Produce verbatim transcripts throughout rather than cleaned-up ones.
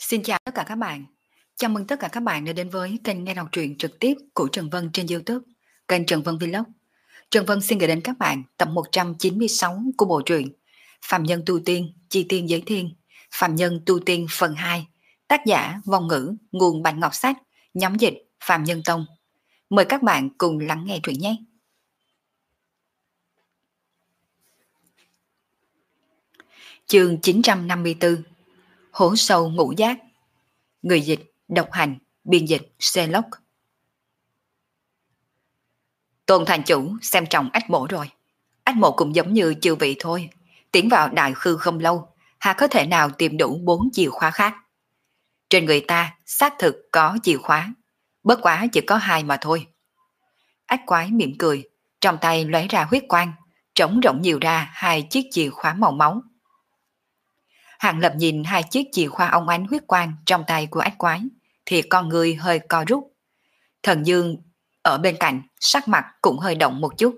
Xin chào tất cả các bạn. Chào mừng tất cả các bạn đã đến với kênh nghe đọc truyện trực tiếp của Trần Vân trên YouTube, kênh Trần Vân Vlog. Trần Vân xin gửi đến các bạn tập một trăm chín mươi sáu của bộ truyện Phạm Nhân Tu Tiên, Chi Tiên Giới Thiên, Phạm Nhân Tu Tiên phần hai, tác giả Vong Ngữ, nguồn Bạch Ngọc Sách, nhóm dịch Phạm Nhân Tông. Mời các bạn cùng lắng nghe truyện nhé. Chương chín trăm năm mươi tư, Hổ Sâu Ngũ Giác. Người dịch Độc Hành, biên dịch Sherlock. Tôn thành chủ xem trọng ách mộ rồi. Ách mộ cũng giống như chư vị thôi. Tiến vào đại khư không lâu, hà có thể nào tìm đủ bốn chìa khóa khác. Trên người ta xác thực có chìa khóa, bất quá chỉ có hai mà thôi. Ách quái mỉm cười, trong tay lóe ra huyết quang, trống rỗng nhiều ra hai chiếc chìa khóa màu máu. Hàng Lập nhìn hai chiếc chìa khóa óng ánh huyết quang trong tay của ách quái, thì con người hơi co rút. Thần Dương ở bên cạnh, sắc mặt cũng hơi động một chút.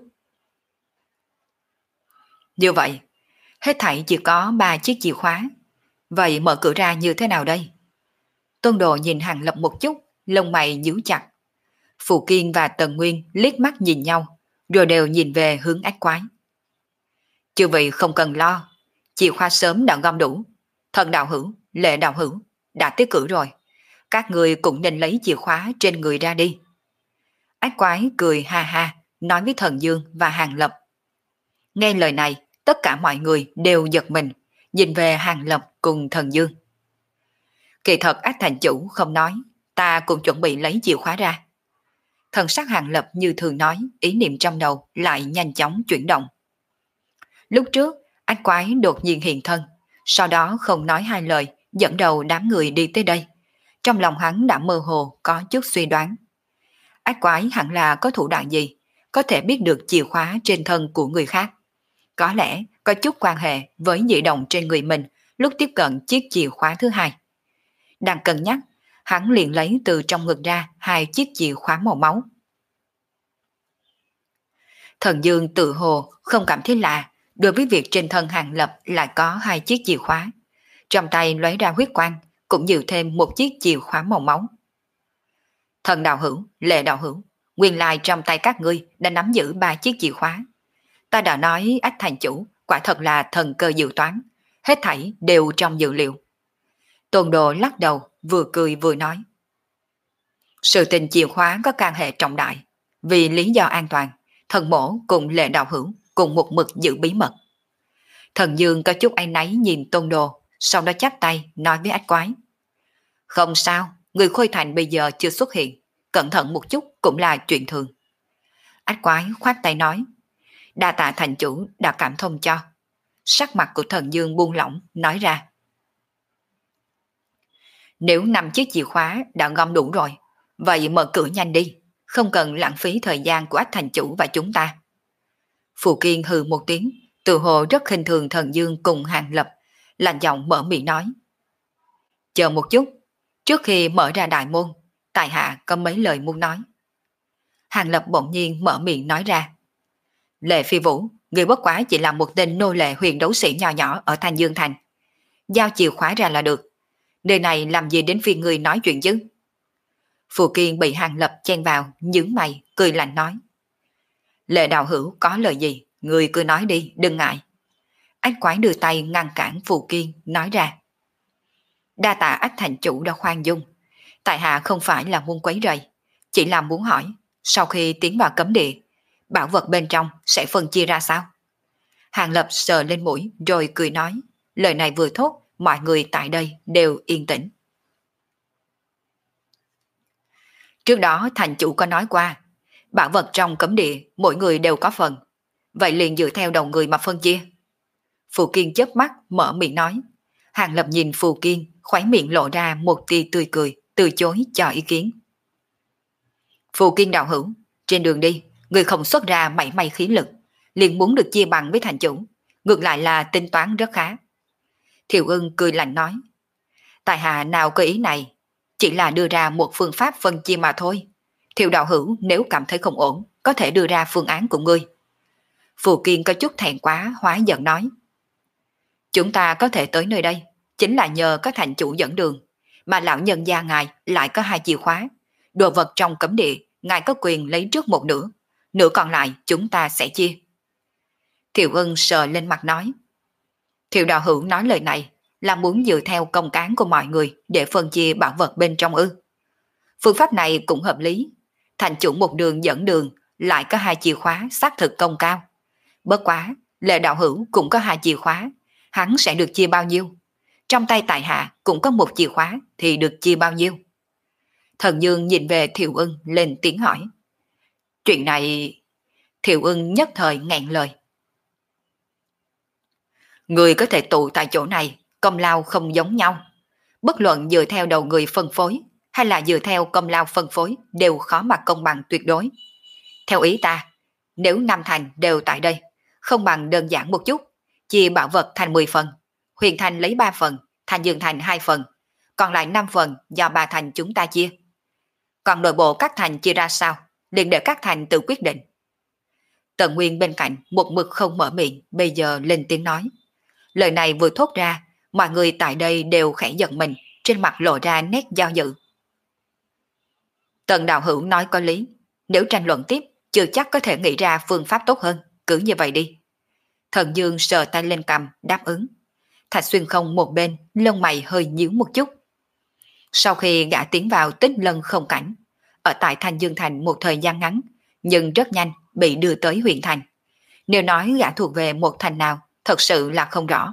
Như vậy, hết thảy chỉ có ba chiếc chìa khóa. Vậy mở cửa ra như thế nào đây? Tôn Đồ nhìn Hàng Lập một chút, lông mày nhíu chặt. Phù Kiên và Tần Nguyên liếc mắt nhìn nhau, rồi đều nhìn về hướng ách quái. Chư vị không cần lo, chìa khóa sớm đã gom đủ. Thần đạo hữu, Lệ đạo hữu, đã tới cửa rồi. Các người cũng nên lấy chìa khóa trên người ra đi. Ách quái cười ha ha, nói với Thần Dương và Hàng Lập. Nghe lời này, tất cả mọi người đều giật mình, nhìn về Hàng Lập cùng Thần Dương. Kỳ thật ách thành chủ không nói, ta cũng chuẩn bị lấy chìa khóa ra. Thần sắc Hàng Lập như thường nói, ý niệm trong đầu lại nhanh chóng chuyển động. Lúc trước, ách quái đột nhiên hiện thân, sau đó không nói hai lời, dẫn đầu đám người đi tới đây. Trong lòng hắn đã mơ hồ có chút suy đoán. Ách quái hẳn là có thủ đoạn gì, có thể biết được chìa khóa trên thân của người khác. Có lẽ có chút quan hệ với dị động trên người mình lúc tiếp cận chiếc chìa khóa thứ hai. Đang cân nhắc, hắn liền lấy từ trong ngực ra hai chiếc chìa khóa màu máu. Thần Dương tự hồ không cảm thấy lạ đối với việc trên thân Hàng Lập lại có hai chiếc chìa khóa. Trong tay lóe ra huyết quang, cũng nhiều thêm một chiếc chìa khóa màu máu. Thần đạo hữu, Lệ đạo hữu, nguyên lai trong tay các ngươi đã nắm giữ ba chiếc chìa khóa. Ta đã nói ách thành chủ, quả thật là thần cơ dự toán, hết thảy đều trong dự liệu. Tôn Đồ lắc đầu, vừa cười vừa nói. Sự tình chìa khóa có can hệ trọng đại, vì lý do an toàn, thần mổ cùng Lệ đạo hữu cùng một mực giữ bí mật. Thần Dương có chút áy náy nhìn Tôn Đồ, sau đó chắp tay nói với ách quái. Không sao, người Khôi Thành bây giờ chưa xuất hiện, cẩn thận một chút cũng là chuyện thường. Ách quái khoát tay nói. Đa tạ thành chủ đã cảm thông cho. Sắc mặt của Thần Dương buông lỏng, nói ra. Nếu năm chiếc chìa khóa đã gom đủ rồi, vậy mở cửa nhanh đi, không cần lãng phí thời gian của ách thành chủ và chúng ta. Phù Kiên hừ một tiếng, tự hồ rất khinh thường Thần Dương cùng Hàng Lập, lạnh giọng mở miệng nói. Chờ một chút, trước khi mở ra đại môn, tại hạ có mấy lời muốn nói. Hàng Lập bỗng nhiên mở miệng nói ra. Lệ Phi Vũ, người bất quá chỉ là một tên nô lệ huyền đấu sĩ nhỏ nhỏ ở Thanh Dương Thành. Giao chìa khóa ra là được. Nơi này làm gì đến phiên người nói chuyện chứ? Phù Kiên bị Hàng Lập chen vào, nhướng mày, cười lạnh nói. Lệ đạo hữu có lời gì, người cứ nói đi, đừng ngại. Ách quái đưa tay ngăn cản Phù Kiên, nói ra. Đa tạ ách thành chủ đã khoan dung. Tại hạ không phải là muốn quấy rầy, chỉ là muốn hỏi, sau khi tiến vào cấm địa, bảo vật bên trong sẽ phân chia ra sao? Hàng Lập sờ lên mũi rồi cười nói, lời này vừa thốt, mọi người tại đây đều yên tĩnh. Trước đó thành chủ có nói qua, bảo vật trong cấm địa mỗi người đều có phần, vậy liền dựa theo đầu người mà phân chia. Phù Kiên chớp mắt mở miệng nói. Hàng Lập nhìn Phù Kiên, khóe miệng lộ ra một tia tươi cười, từ chối cho ý kiến. Phù Kiên đạo hữu, trên đường đi, người không xuất ra mảy may khí lực, liền muốn được chia bằng với thành chủ, ngược lại là tính toán rất khá. Thiệu Ưng cười lạnh nói. Tại hạ nào có ý này, chỉ là đưa ra một phương pháp phân chia mà thôi. Thiệu đạo hữu nếu cảm thấy không ổn, có thể đưa ra phương án của ngươi. Phù Kiên có chút thẹn quá, hóa giận nói. Chúng ta có thể tới nơi đây, chính là nhờ các thành chủ dẫn đường. mà lão nhân gia ngài lại có hai chìa khóa. Đồ vật trong cấm địa, ngài có quyền lấy trước một nửa, nửa còn lại chúng ta sẽ chia. Thiệu Ưng sờ lên mặt nói. Thiệu đạo hữu nói lời này là muốn dựa theo công cán của mọi người để phân chia bảo vật bên trong ư? Phương pháp này cũng hợp lý. Thành chủ một đường dẫn đường lại có hai chìa khóa xác thực công cao. Bất quá, Lệ đạo hữu cũng có hai chìa khóa, hắn sẽ được chia bao nhiêu? Trong tay tại hạ cũng có một chìa khóa thì được chia bao nhiêu? Thần Dương nhìn về Thiệu Ưng lên tiếng hỏi. Chuyện này... Thiệu Ưng nhất thời nghẹn lời. Người có thể tụ tại chỗ này, công lao không giống nhau. Bất luận dựa theo đầu người phân phối hay là dựa theo công lao phân phối đều khó mà công bằng tuyệt đối. Theo ý ta, nếu năm thành đều tại đây, không bằng đơn giản một chút, chia bảo vật thành mười phần, Huyền Thành lấy ba phần, Thanh Dương Thành hai phần, còn lại năm phần do ba thành chúng ta chia. Còn nội bộ các thành chia ra sao, liền để các thành tự quyết định. Tần Nguyên bên cạnh một mực không mở miệng, bây giờ lên tiếng nói. Lời này vừa thốt ra, mọi người tại đây đều khẽ giận mình, trên mặt lộ ra nét do dự. Tần đạo hữu nói có lý, nếu tranh luận tiếp, chưa chắc có thể nghĩ ra phương pháp tốt hơn, cứ như vậy đi. Thần Dương sờ tay lên cằm, đáp ứng. Thạch Xuyên Không một bên, lông mày hơi nhíu một chút. Sau khi gã tiến vào Tích Lân không cảnh, ở tại Thanh Dương Thành một thời gian ngắn, nhưng rất nhanh bị đưa tới huyện thành. Nếu nói gã thuộc về một thành nào, thật sự là không rõ.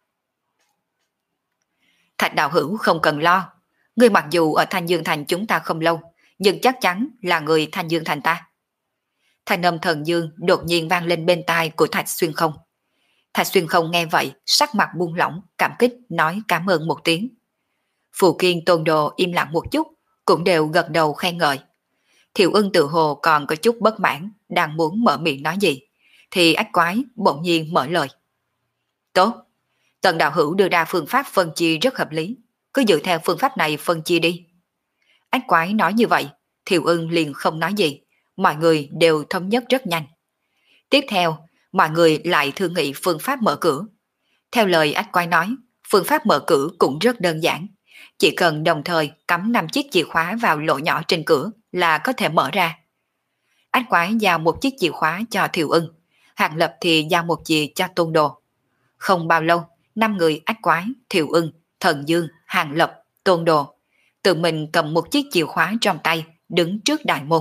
Thạch đạo hữu không cần lo, người mặc dù ở Thanh Dương Thành chúng ta không lâu, nhưng chắc chắn là người Thanh Dương Thành ta. Thanh âm Thần Dương đột nhiên vang lên bên tai của Thạch Xuyên Không. Thạch Xuyên Không nghe vậy, sắc mặt buông lỏng, cảm kích nói cảm ơn một tiếng. Phù Kiên Tôn Đồ im lặng một chút, cũng đều gật đầu khen ngợi. Thiệu Ưng tự hồ còn có chút bất mãn, đang muốn mở miệng nói gì, thì Ách Quái bỗng nhiên mở lời. Tốt, Tần đạo hữu đưa ra phương pháp phân chia rất hợp lý, cứ dựa theo phương pháp này phân chia đi. Ách Quái nói như vậy, Thiệu Ưng liền không nói gì, mọi người đều thống nhất rất nhanh. Tiếp theo, mọi người lại thương nghị phương pháp mở cửa. Theo lời Ách Quái nói, phương pháp mở cửa cũng rất đơn giản, chỉ cần đồng thời cắm năm chiếc chìa khóa vào lỗ nhỏ trên cửa là có thể mở ra. Ách Quái giao một chiếc chìa khóa cho Thiệu Ưng, Hàng Lập thì giao một chìa cho Tôn Đồ. Không bao lâu, năm người Ách Quái, Thiệu Ưng, Thần Dương, Hàng Lập, Tôn Đồ tự mình cầm một chiếc chìa khóa trong tay, đứng trước đại môn.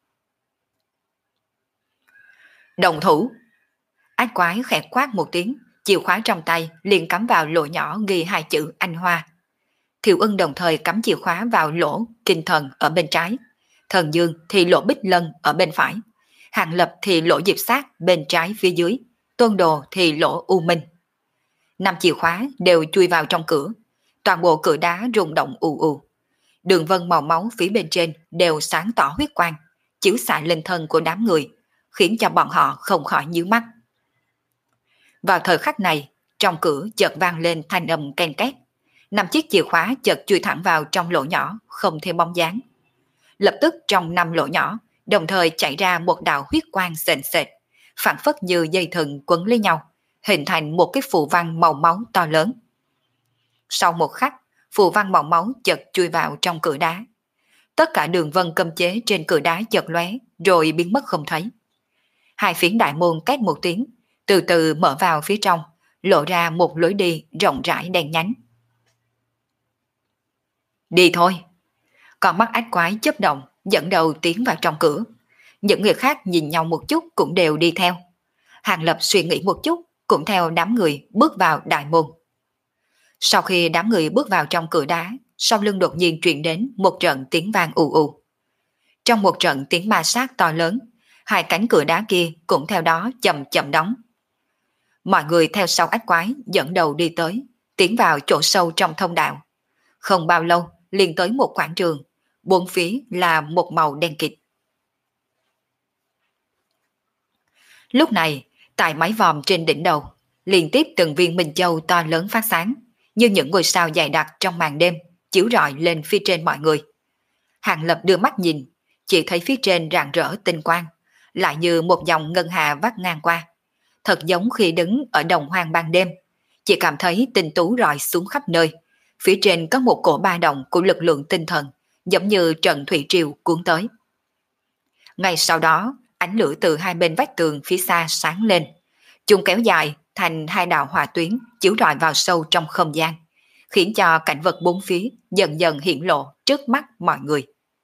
Đồng thủ! Ách Quái khẽ quát một tiếng, chìa khóa trong tay liền cắm vào lỗ nhỏ ghi hai chữ Anh Hoa. Thiệu Ưng đồng thời cắm chìa khóa vào lỗ Kinh Thần ở bên trái, Thần Dương thì lỗ Bích Lân ở bên phải, Hàng Lập thì lỗ Diệp Sát bên trái phía dưới, Tôn Đồ thì lỗ U Minh. Năm chìa khóa đều chui vào trong cửa, toàn bộ cửa đá rung động ù ù. Đường vân màu máu phía bên trên đều sáng tỏ huyết quang, chiếu xạ lên thân của đám người, khiến cho bọn họ không khỏi nhíu mắt. Vào thời khắc này, trong cửa chợt vang lên thanh âm ken két. Năm chiếc chìa khóa chợt chui thẳng vào trong lỗ nhỏ, không thêm bóng dáng. Lập tức trong năm lỗ nhỏ, đồng thời chạy ra một đạo huyết quang sền sệt, phảng phất như dây thừng quấn lấy nhau, hình thành một cái phù văn màu máu to lớn. Sau một khắc, phù văn màu máu chợt chui vào trong cửa đá. Tất cả đường vân cấm chế trên cửa đá chợt lóe, rồi biến mất không thấy. Hai phiến đại môn két một tiếng, từ từ mở vào phía trong, lộ ra một lối đi rộng rãi đen nhánh. Đi thôi! Con mắt Ách Quái chớp động, dẫn đầu tiến vào trong cửa. Những người khác nhìn nhau một chút cũng đều đi theo. Hàng Lập suy nghĩ một chút, cũng theo đám người bước vào đại môn. Sau khi đám người bước vào trong cửa đá, sau lưng đột nhiên truyền đến một trận tiếng vang ù ù. Trong một trận tiếng ma sát to lớn, hai cánh cửa đá kia cũng theo đó chậm chậm đóng. Mọi người theo sau Ách Quái dẫn đầu đi tới, tiến vào chỗ sâu trong thông đạo. Không bao lâu, liền tới một quảng trường, bốn phía là một màu đen kịt. Lúc này, tại mái vòm trên đỉnh đầu, liên tiếp từng viên minh châu to lớn phát sáng, như những ngôi sao dày đặc trong màn đêm, chiếu rọi lên phía trên mọi người. Hàng Lập đưa mắt nhìn, chỉ thấy phía trên rạng rỡ tinh quang, lại như một dòng ngân hà vắt ngang qua. Thật giống khi đứng ở đồng hoang ban đêm, chỉ cảm thấy tinh tú rọi xuống khắp nơi, Phía trên có một cổ ba động của lực lượng tinh thần, giống như trận thủy triều cuốn tới. Ngay sau đó, ánh lửa từ hai bên vách tường phía xa sáng lên. Chúng kéo dài thành hai đạo hỏa tuyến chiếu rọi vào sâu trong không gian, khiến cho cảnh vật bốn phía dần dần hiển lộ trước mắt mọi người.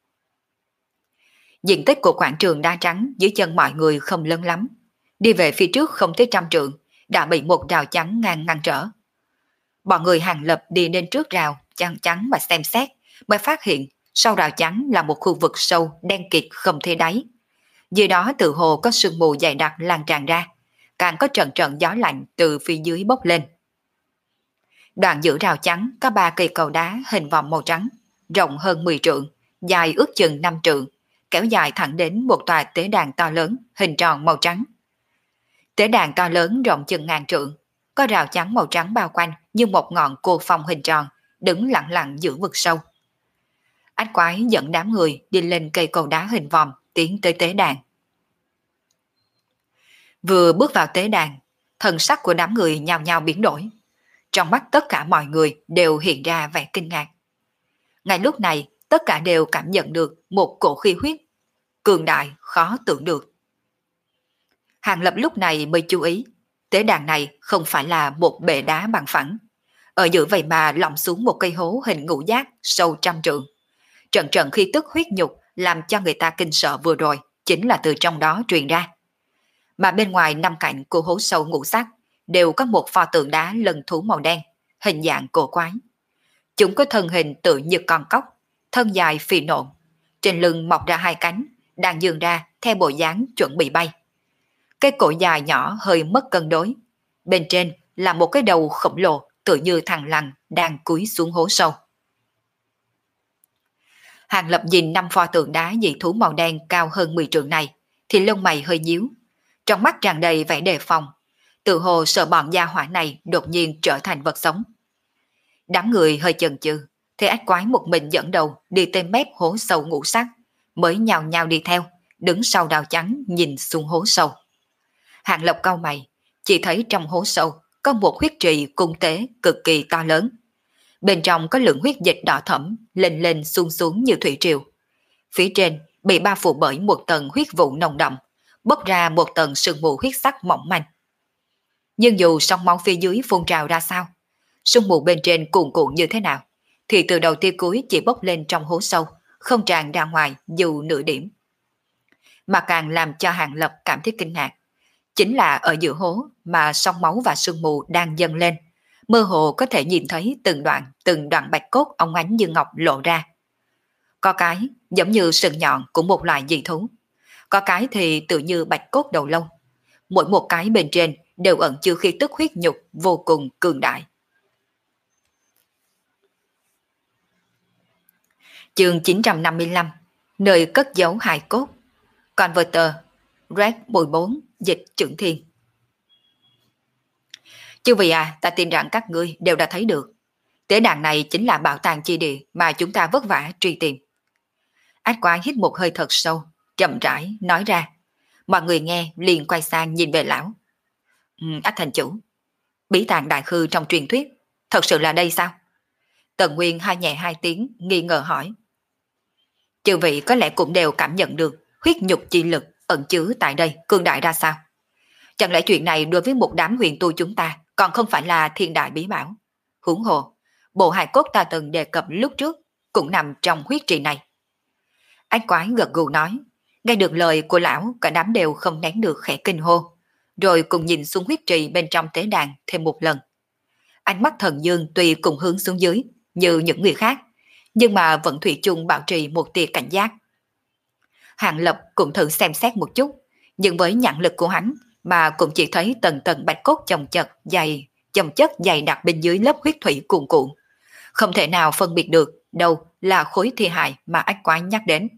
Diện tích của quảng trường đá trắng dưới chân mọi người không lớn lắm. Đi về phía trước không tới trăm trượng, đã bị một rào chắn ngang ngăn trở. Bọn người Hàng Lập đi lên trước rào chắn chắn và xem xét, mới phát hiện sau rào chắn là một khu vực sâu đen kịt không thấy đáy. Dưới đó tự hồ có sương mù dày đặc lan tràn ra, càng có trận trận gió lạnh từ phía dưới bốc lên. Đoạn giữa rào chắn có ba cây cầu đá hình vòng màu trắng, rộng hơn mười trượng, dài ước chừng năm trượng, kéo dài thẳng đến một tòa tế đàn to lớn hình tròn màu trắng. Tế đàn to lớn rộng chừng ngàn trượng, có rào chắn màu trắng bao quanh như một ngọn cô phong hình tròn, đứng lặng lặng giữa vực sâu. Ách Quái dẫn đám người đi lên cây cầu đá hình vòm tiến tới tế đàn. Vừa bước vào tế đàn, thần sắc của đám người nhao nhao biến đổi. Trong mắt tất cả mọi người đều hiện ra vẻ kinh ngạc. Ngay lúc này, tất cả đều cảm nhận được một cổ khí huyết cường đại khó tưởng được. Hàng Lập lúc này mới chú ý, tế đàn này không phải là một bệ đá bằng phẳng. Ở giữa vậy mà lỏng xuống một cây hố hình ngũ giác sâu trăm trượng. Trận trận khí tức huyết nhục làm cho người ta kinh sợ vừa rồi chính là từ trong đó truyền ra. Mà bên ngoài năm cạnh của hố sâu ngũ sắc đều có một pho tượng đá lân thú màu đen, hình dạng cổ quái. Chúng có thân hình tự như con cóc, thân dài phì nộn, trên lưng mọc ra hai cánh, đang dương ra theo bộ dáng chuẩn bị bay. Cái cổ dài nhỏ hơi mất cân đối, bên trên là một cái đầu khổng lồ tự như thằn lằn đang cúi xuống hố sâu. Hàng Lập nhìn năm pho tượng đá dị thú màu đen cao hơn mười trượng này, thì lông mày hơi nhíu, trong mắt tràn đầy vẻ đề phòng, tự hồ sợ bọn gia hỏa này đột nhiên trở thành vật sống. Đám người hơi chần chừ, thấy Ách Quái một mình dẫn đầu đi tới mép hố sâu ngũ sắc, mới nhào nhào đi theo, đứng sau rào chắn nhìn xuống hố sâu. Hàng Lập cau mày, chỉ thấy trong hố sâu có một huyết trì cung tế cực kỳ to lớn. Bên trong có lượng huyết dịch đỏ thẫm lên lên xuống xuống như thủy triều. Phía trên bị bao phủ bởi một tầng huyết vụ nồng đậm, bốc ra một tầng sương mù huyết sắc mỏng manh. Nhưng dù sóng máu phía dưới phun trào ra sao, sương mù bên trên cuồn cuộn như thế nào, thì từ đầu tia cuối chỉ bốc lên trong hố sâu, không tràn ra ngoài dù nửa điểm. Mà càng làm cho Hàng Lập cảm thấy kinh ngạc, chính là ở giữa hố mà sóng máu và sương mù đang dâng lên, mơ hồ có thể nhìn thấy từng đoạn, từng đoạn bạch cốt óng ánh như ngọc lộ ra. Có cái giống như sừng nhọn của một loài dị thú, có cái thì tự như bạch cốt đầu lâu. Mỗi một cái bên trên đều ẩn chứa khí tức huyết nhục vô cùng cường đại. Chương chín trăm năm mươi lăm, nơi cất giấu hài cốt. Converter, Red mười bốn, dịch trưởng thiên. Chư vị à, ta tin rằng các ngươi đều đã thấy được. Tế đàn này chính là bảo tàng chi địa mà chúng ta vất vả truy tìm. Ách Quái hít một hơi thật sâu, chậm rãi nói ra. Mọi người nghe liền quay sang nhìn về lão. Ừ, Ách thành chủ, bí tàng đại khư trong truyền thuyết, thật sự là đây sao? Tần Nguyên hai nhẹ hai tiếng nghi ngờ hỏi. Chư vị có lẽ cũng đều cảm nhận được huyết nhục chi lực ẩn chứa tại đây cường đại ra sao? Chẳng lẽ chuyện này đối với một đám huyền tu chúng ta còn không phải là thiên đại bí bảo? Huống hồ, bộ hài cốt ta từng đề cập lúc trước cũng nằm trong huyết trì này. Ách Quái gật gù nói, nghe được lời của lão, cả đám đều không nén được khẽ kinh hô, rồi cùng nhìn xuống huyết trì bên trong tế đàn thêm một lần. Ánh mắt Thần Dương tuy cùng hướng xuống dưới như những người khác, nhưng mà vẫn thủy chung bảo trì một tia cảnh giác. Hàng Lập cũng thử xem xét một chút, nhưng với nhãn lực của hắn mà cũng chỉ thấy tầng tầng bạch cốt chồng chất dày, chồng chất dày đặc bên dưới lớp huyết thủy cuồn cuộn, không thể nào phân biệt được đâu là khối thi hài mà Ách Quái nhắc đến.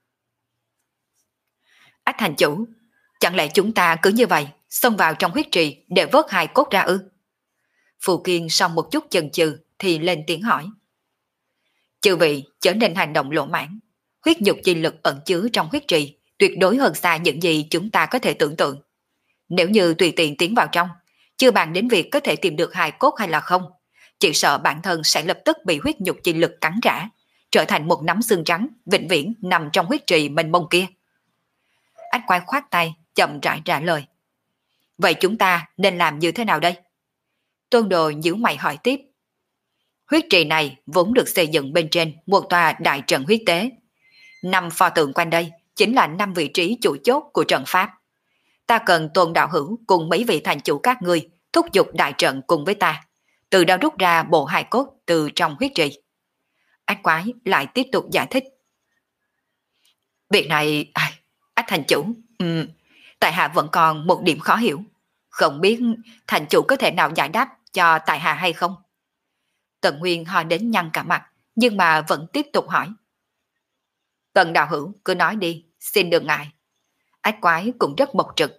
Ách thành chủ, chẳng lẽ chúng ta cứ như vậy xông vào trong huyết trì để vớt hài cốt ra ư? Phù Kiên sau một chút chần chừ thì lên tiếng hỏi. Chư vị trở nên hành động lỗ mãn, huyết nhục chi lực ẩn chứa trong huyết trì tuyệt đối hơn xa những gì chúng ta có thể tưởng tượng. Nếu như tùy tiện tiến vào trong, chưa bàn đến việc có thể tìm được hài cốt hay là không, chỉ sợ bản thân sẽ lập tức bị huyết nhục chi lực cắn trả, trở thành một nắm xương trắng vĩnh viễn nằm trong huyết trì mênh mông kia. Ách quái khoát tay, chậm rãi trả lời. Vậy chúng ta nên làm như thế nào đây? Tôn Đồ nhíu mày hỏi tiếp. Huyết trì này vốn được xây dựng bên trên một tòa đại trận huyết tế. Năm pho tượng quanh đây chính là năm vị trí chủ chốt của trận pháp. Ta cần Tôn đạo hữu cùng mấy vị thành chủ các ngươi thúc giục đại trận cùng với ta, từ đó rút ra bộ hài cốt từ trong huyết trì. Ách quái lại tiếp tục giải thích. Việc này, à, Ách thành chủ, um, tại hạ vẫn còn một điểm khó hiểu. Không biết thành chủ có thể nào giải đáp cho tại hạ hay không? Tần Nguyên ho đến nhăn cả mặt, nhưng mà vẫn tiếp tục hỏi. Tần đạo hữu cứ nói đi, xin đừng ngại. Ách quái cũng rất bộc trực.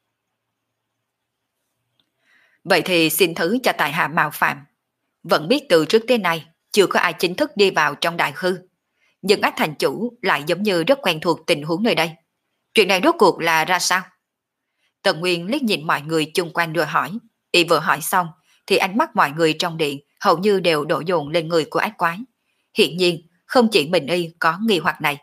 Vậy thì xin thứ cho tại hạ mạo phạm. Vẫn biết từ trước tới nay chưa có ai chính thức đi vào trong đại hư, nhưng Ách thành chủ lại giống như rất quen thuộc tình huống nơi đây. Chuyện này rốt cuộc là ra sao? Tần Nguyên liếc nhìn mọi người chung quanh rồi hỏi. Y vừa hỏi xong thì ánh mắt mọi người trong điện hầu như đều đổ dồn lên người của ách quái. Hiện nhiên không chỉ mình Y có nghi hoặc này.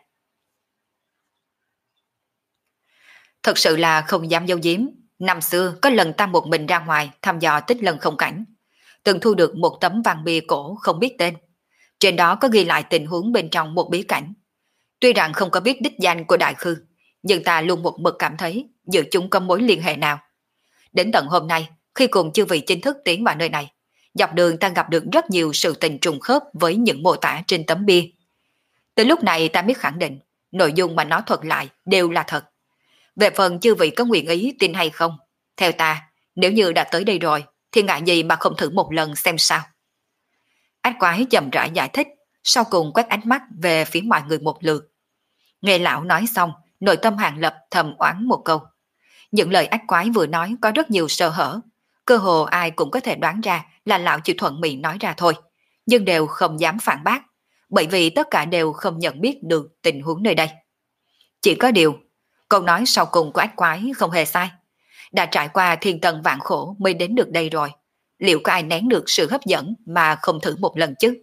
Thật sự là không dám giấu giếm, năm xưa có lần ta một mình ra ngoài thăm dò Tích Lân không cảnh, từng thu được một tấm vàng bìa cổ không biết tên. Trên đó có ghi lại tình huống bên trong một bí cảnh. Tuy rằng không có biết đích danh của đại khư, nhưng ta luôn một mực cảm thấy giữa chúng có mối liên hệ nào. Đến tận hôm nay, khi cùng chư vị chính thức tiến vào nơi này, dọc đường ta gặp được rất nhiều sự tình trùng khớp với những mô tả trên tấm bia. Từ lúc này ta biết khẳng định, nội dung mà nó thuật lại đều là thật. Về phần chư vị có nguyện ý tin hay không, theo ta, nếu như đã tới đây rồi, thì ngại gì mà không thử một lần xem sao. Ách quái chậm rãi giải thích, sau cùng quét ánh mắt về phía mọi người một lượt. Nghe lão nói xong, nội tâm Hàng Lập thầm oán một câu. Những lời ách quái vừa nói có rất nhiều sơ hở, cơ hồ ai cũng có thể đoán ra là lão chỉ thuận miệng nói ra thôi, nhưng đều không dám phản bác, bởi vì tất cả đều không nhận biết được tình huống nơi đây. Chỉ có điều, câu nói sau cùng của ách quái không hề sai. Đã trải qua thiên tầng vạn khổ mới đến được đây rồi, liệu có ai nén được sự hấp dẫn mà không thử một lần chứ?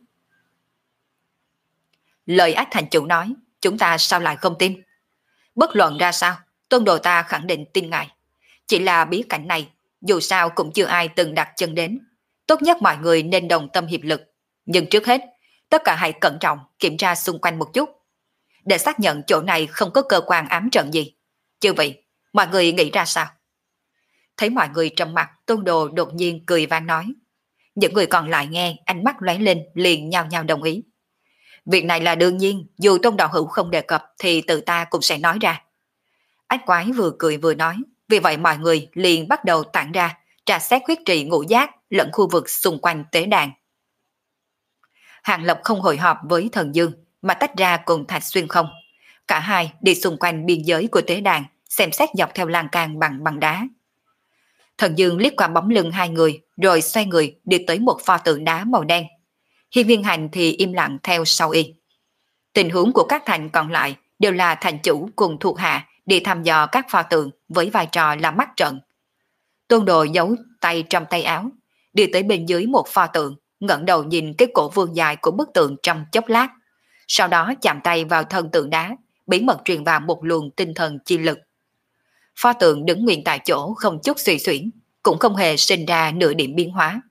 Lời ách thành chủ nói, chúng ta sao lại không tin? Bất luận ra sao, tôn đồ ta khẳng định tin ngài. Chỉ là bí cảnh này, dù sao cũng chưa ai từng đặt chân đến. Tốt nhất mọi người nên đồng tâm hiệp lực. Nhưng trước hết, tất cả hãy cẩn trọng kiểm tra xung quanh một chút, để xác nhận chỗ này không có cơ quan ám trận gì. Chứ vậy, mọi người nghĩ ra sao? Thấy mọi người trầm mặc, tôn đồ đột nhiên cười vang nói. Những người còn lại nghe, ánh mắt lóe lên liền nhao nhao đồng ý. Việc này là đương nhiên, dù tôn đạo hữu không đề cập thì tự ta cũng sẽ nói ra. Ách quái vừa cười vừa nói, vì vậy mọi người liền bắt đầu tản ra, tra xét huyết trì ngũ giác lẫn khu vực xung quanh tế đàn. Hàng Lập không hội họp với Thần Dương, mà tách ra cùng Thạch Xuyên không. Cả hai đi xung quanh biên giới của tế đàn, xem xét dọc theo lan can bằng bằng đá. Thần Dương liếc qua bóng lưng hai người, rồi xoay người đi tới một pho tượng đá màu đen. Hiên Viên Hành thì im lặng theo sau y. Tình huống của các thành còn lại đều là thành chủ cùng thuộc hạ đi thăm dò các pho tượng với vai trò là mắt trận. Tôn Đồ giấu tay trong tay áo, đi tới bên dưới một pho tượng, ngẩng đầu nhìn cái cổ vương dài của bức tượng trong chốc lát, sau đó chạm tay vào thân tượng đá, bí mật truyền vào một luồng tinh thần chi lực. Pho tượng đứng nguyên tại chỗ không chút suy xuyển, cũng không hề sinh ra nửa điểm biến hóa.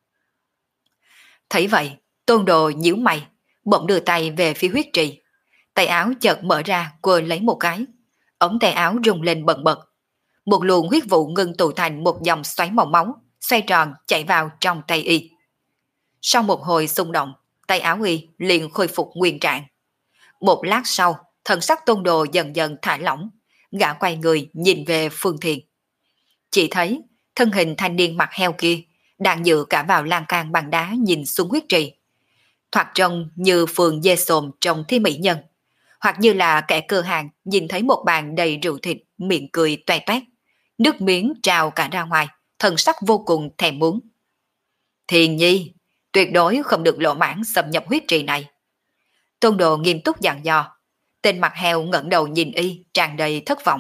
Thấy vậy, Tôn Đồ nhíu mày, bỗng đưa tay về phía huyết trì. Tay áo chợt mở ra, quơ lấy một cái. Ống tay áo rung lên bần bật. Một luồng huyết vụ ngưng tụ thành một dòng xoáy màu máu, xoay tròn chạy vào trong tay y. Sau một hồi xung động, tay áo y liền khôi phục nguyên trạng. Một lát sau, thần sắc Tôn Đồ dần dần thả lỏng, gã quay người nhìn về Phương Thiền. Chỉ thấy thân hình thanh niên mặt heo kia đang dựa cả vào lan can bằng đá nhìn xuống huyết trì, thoạt trông như phường dê xồm trong Thi Mỹ Nhân, hoặc như là kẻ cơ hàng nhìn thấy một bàn đầy rượu thịt, miệng cười toe toét, nước miếng trào cả ra ngoài, thần sắc vô cùng thèm muốn. Thiền nhi, tuyệt đối không được lộ mãn xâm nhập huyết trì này. Tôn Đồ nghiêm túc dặn dò. Tên mặt heo ngẩng đầu nhìn y, tràn đầy thất vọng.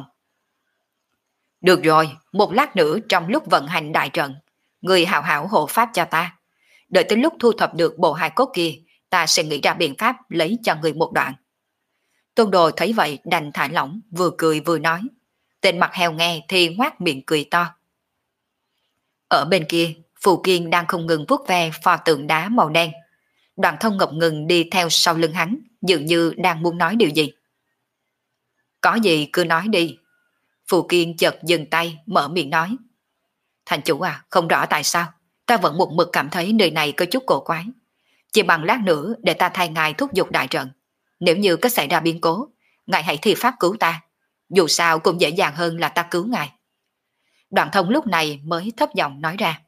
Được rồi, một lát nữa trong lúc vận hành đại trận, người hảo hảo hộ pháp cho ta. Đợi tới lúc thu thập được bộ hài cốt kia, ta sẽ nghĩ ra biện pháp lấy cho người một đoạn. Tôn Đồ thấy vậy đành thả lỏng, vừa cười vừa nói. Tên mặt heo nghe thì ngoác miệng cười to. Ở bên kia, Phù Kiên đang không ngừng vuốt ve pho tượng đá màu đen. Đoàn Thông ngập ngừng đi theo sau lưng hắn, dường như đang muốn nói điều gì. Có gì cứ nói đi. Phù Kiên chợt dừng tay, mở miệng nói. Thành chủ à, không rõ tại sao, ta vẫn một mực cảm thấy nơi này có chút cổ quái. Chỉ bằng lát nữa để ta thay ngài thúc giục đại trận. Nếu như có xảy ra biến cố, ngài hãy thi pháp cứu ta. Dù sao cũng dễ dàng hơn là ta cứu ngài. Đoàn Thông lúc này mới thấp giọng nói ra.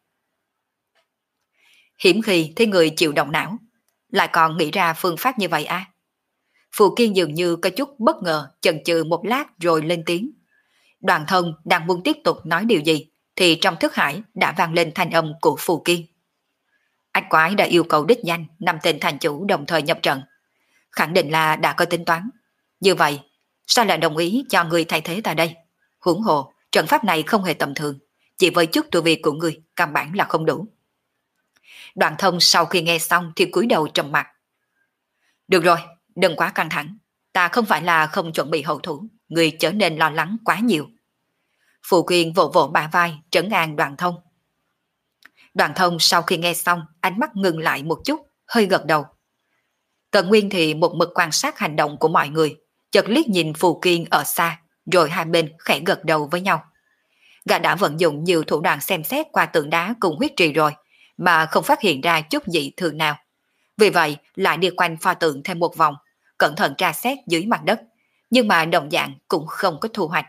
Hiểm khi thấy người chịu động não, lại còn nghĩ ra phương pháp như vậy à? Phù Kiên dường như có chút bất ngờ, chần chừ một lát rồi lên tiếng. Đoàn Thông đang muốn tiếp tục nói điều gì, thì trong thức hải đã vang lên thanh âm của Phù Kiên. Ách quái đã yêu cầu đích danh năm tên thành chủ đồng thời nhập trận. Khẳng định là đã có tính toán. Như vậy, sao lại đồng ý cho người thay thế ta đây? Huống hồ, trận pháp này không hề tầm thường, chỉ với chút tu vi của người, căn bản là không đủ. Đoàn Thông sau khi nghe xong thì cúi đầu trầm mặt. Được rồi, đừng quá căng thẳng. Ta không phải là không chuẩn bị hậu thủ, người trở nên lo lắng quá nhiều. Phù Kiên vỗ vỗ bả vai, trấn an Đoàn Thông. Đoàn Thông sau khi nghe xong, ánh mắt ngừng lại một chút, hơi gật đầu. Tần Nguyên thì một mực quan sát hành động của mọi người, chợt liếc nhìn Phù Kiên ở xa, rồi hai bên khẽ gật đầu với nhau. Gã đã vận dụng nhiều thủ đoạn xem xét qua tượng đá cùng huyết trì rồi, mà không phát hiện ra chút dị thường nào. Vì vậy, lại đi quanh pho tượng thêm một vòng, cẩn thận tra xét dưới mặt đất, nhưng mà đồng dạng cũng không có thu hoạch.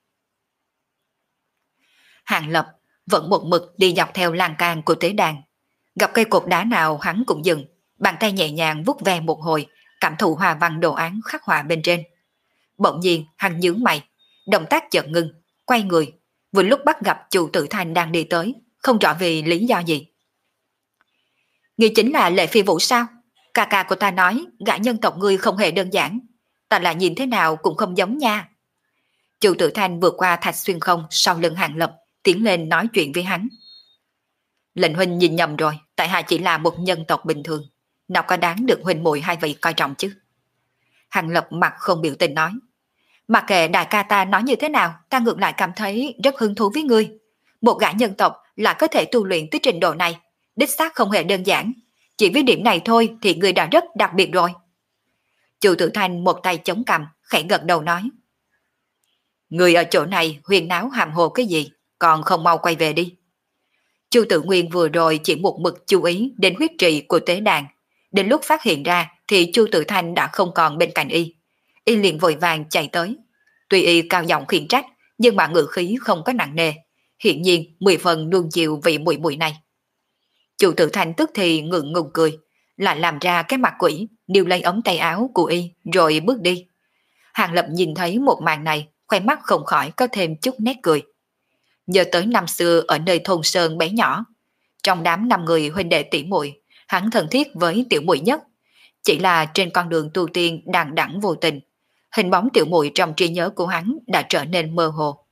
Hàng Lập vẫn một mực đi dọc theo lan can của tế đàn. Gặp cây cột đá nào hắn cũng dừng, bàn tay nhẹ nhàng vuốt ve một hồi, cảm thụ hoa văn đồ án khắc họa bên trên. Bỗng nhiên hắn nhướng mày, động tác chợt ngưng, quay người, vừa lúc bắt gặp Chu Tử Thanh đang đi tới, không rõ vì lý do gì. Ngươi chính là Lệ Phi Vũ sao? Ca ca của ta nói gã nhân tộc ngươi không hề đơn giản, ta là nhìn thế nào cũng không giống nha. Chu Tử Thanh vượt qua thạch xuyên không sau lưng Hàng Lập, tiến lên nói chuyện với hắn. Lệnh huynh nhìn nhầm rồi, tại hạ chỉ là một nhân tộc bình thường, nào có đáng được huynh muội hai vị coi trọng chứ. Hàng Lập mặt không biểu tình nói. Mặc kệ đại ca ta nói như thế nào, ta ngược lại cảm thấy rất hứng thú với ngươi. Một gã nhân tộc lại có thể tu luyện tới trình độ này, đích xác không hề đơn giản. Chỉ với điểm này thôi thì ngươi đã rất đặc biệt rồi. Chu Tử Thanh một tay chống cằm, khẽ gật đầu nói. Người ở chỗ này huyền náo hàm hồ cái gì, còn không mau quay về đi. Chu Tử Nguyên vừa rồi chỉ một mực chú ý đến huyết trì của tế đàn. Đến lúc phát hiện ra thì Chu Tử Thanh đã không còn bên cạnh y. Y liền vội vàng chạy tới. Tuy y cao giọng khiển trách, nhưng mà ngữ khí không có nặng nề. Hiện nhiên mười phần nuông chiều vị muội muội này. Chu Tử Thanh tức thì ngượng ngùng cười, lại làm ra cái mặt quỷ, níu lấy ống tay áo của y rồi bước đi. Hàng Lập nhìn thấy một màn này, khoe mắt không khỏi có thêm chút nét cười. Nhớ tới năm xưa ở nơi thôn sơn bé nhỏ, trong đám năm người huynh đệ tỷ muội, hắn thân thiết với tiểu muội nhất. Chỉ là trên con đường tu tiên đằng đẵng vô tình, hình bóng tiểu muội trong trí nhớ của hắn đã trở nên mơ hồ.